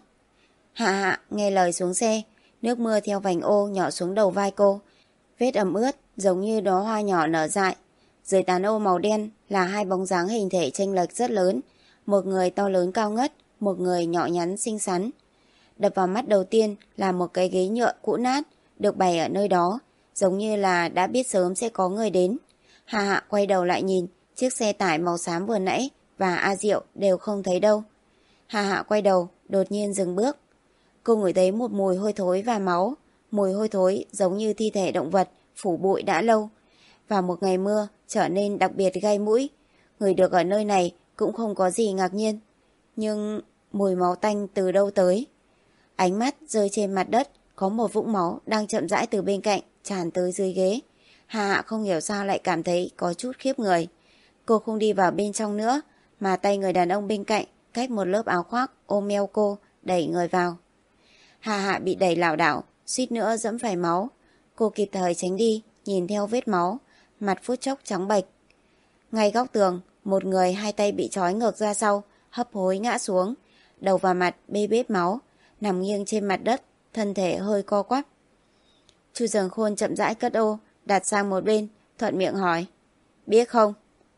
Hạ Hạ nghe lời xuống xe, nước mưa theo vành ô nhỏ xuống đầu vai cô. Vết ẩm ướt giống như đóa hoa nhỏ nở dại. Dưới tán ô màu đen là hai bóng dáng hình thể chênh lệch rất lớn. Một người to lớn cao ngất, một người nhỏ nhắn xinh xắn. Đập vào mắt đầu tiên là một cái ghế nhựa cũ nát được bày ở nơi đó, giống như là đã biết sớm sẽ có người đến. Hà Hạ quay đầu lại nhìn, chiếc xe tải màu xám vừa nãy và A Diệu đều không thấy đâu. Hà Hạ quay đầu, đột nhiên dừng bước. Cô ngửi thấy một mùi hôi thối và máu, mùi hôi thối giống như thi thể động vật phủ bụi đã lâu. Vào một ngày mưa trở nên đặc biệt gai mũi. Người được ở nơi này cũng không có gì ngạc nhiên. Nhưng mùi máu tanh từ đâu tới? Ánh mắt rơi trên mặt đất, có một vũng máu đang chậm rãi từ bên cạnh tràn tới dưới ghế. Hà Hạ không hiểu sao lại cảm thấy có chút khiếp người. Cô không đi vào bên trong nữa, mà tay người đàn ông bên cạnh cách một lớp áo khoác ôm eo cô, đẩy người vào. Hà Hạ bị đẩy lảo đảo, suýt nữa dẫm phải máu. Cô kịp thời tránh đi, nhìn theo vết máu, mặt phút chốc trắng bệch. Ngay góc tường, một người hai tay bị trói ngược ra sau, hấp hối ngã xuống, đầu và mặt bê bết máu, nằm nghiêng trên mặt đất, thân thể hơi co quắp. Chu Dần Khôn chậm rãi cất ô, đặt sang một bên, thuận miệng hỏi, biết không?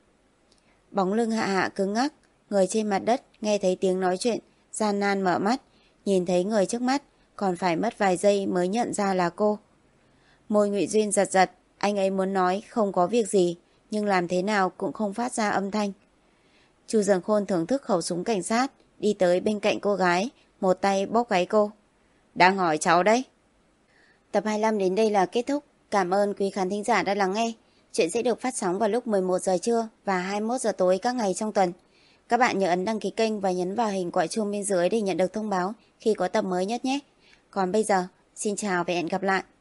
Bóng lưng Hạ Hạ cứng ngắc, người trên mặt đất nghe thấy tiếng nói chuyện, gian nan mở mắt, nhìn thấy người trước mắt, còn phải mất vài giây mới nhận ra là cô. Môi Ngụy Duyên giật giật, anh ấy muốn nói không có việc gì, nhưng làm thế nào cũng không phát ra âm thanh. Chu Dần Khôn thưởng thức khẩu súng cảnh sát, đi tới bên cạnh cô gái, một tay bóp gáy cô. Đang hỏi cháu đấy. Tập hai mươi lăm đến đây là kết thúc. Cảm ơn quý khán thính giả đã lắng nghe. Chuyện sẽ được phát sóng vào lúc mười một giờ trưa và hai mươi mốt giờ tối các ngày trong tuần. Các bạn nhớ ấn đăng ký kênh và nhấn vào hình quả chuông bên dưới để nhận được thông báo khi có tập mới nhất nhé. Còn bây giờ, xin chào và hẹn gặp lại.